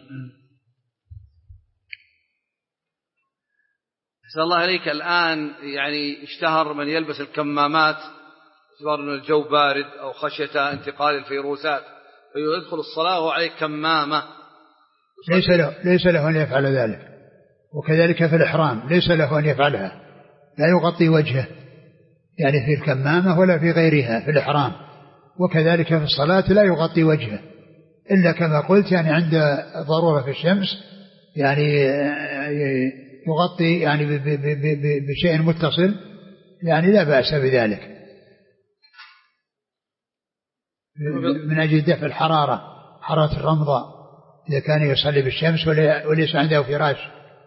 أسأل الله عليك. الآن يعني اشتهر من يلبس الكمامات باعتبار أن الجو بارد أو خشية انتقال الفيروسات فيدخل الصلاة وعليه كمامة. ليس له, ليس له أن يفعل ذلك، وكذلك في الإحرام ليس له أن يفعلها، لا يغطي وجهه يعني في الكمامة ولا في غيرها في الإحرام، وكذلك في الصلاة لا يغطي وجهه إلا كما قلت يعني عند ضرورة في الشمس يعني يغطي يعني بشيء متصل، يعني لا بأس بذلك من أجل دفع الحرارة، حرارة الرمضة إذا كان يصلي بالشمس وليس عنده فراش.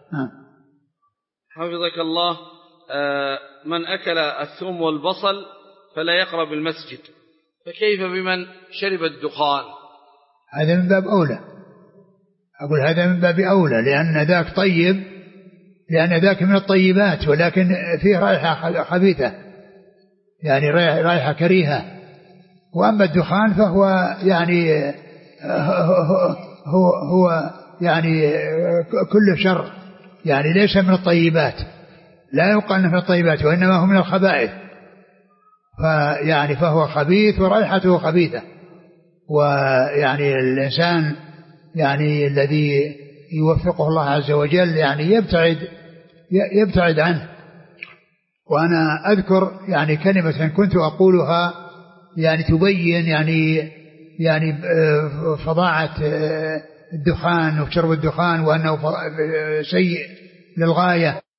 حفظك الله. من أكل الثوم والبصل فلا يقرب المسجد، فكيف بمن شرب الدخان؟ هذا من باب أولى، أقول هذا من باب أولى، لأن ذاك طيب، لأن ذاك من الطيبات ولكن فيه رائحة خبيثة يعني رائحة كريهة. وأما الدخان فهو يعني هو هو يعني كل شر، يعني ليس من الطيبات، لا يقال من الطيبات وإنما هو من الخبائث، فيعني فهو خبيث ورائحته خبيثة. ويعني الإنسان يعني الذي يوفقه الله عز وجل يعني يبتعد يبتعد عنه. وأنا أذكر يعني كلمة كنت أقولها يعني تبين يعني يعني فظاعة الدخان وشرب الدخان وأنه سيء للغاية.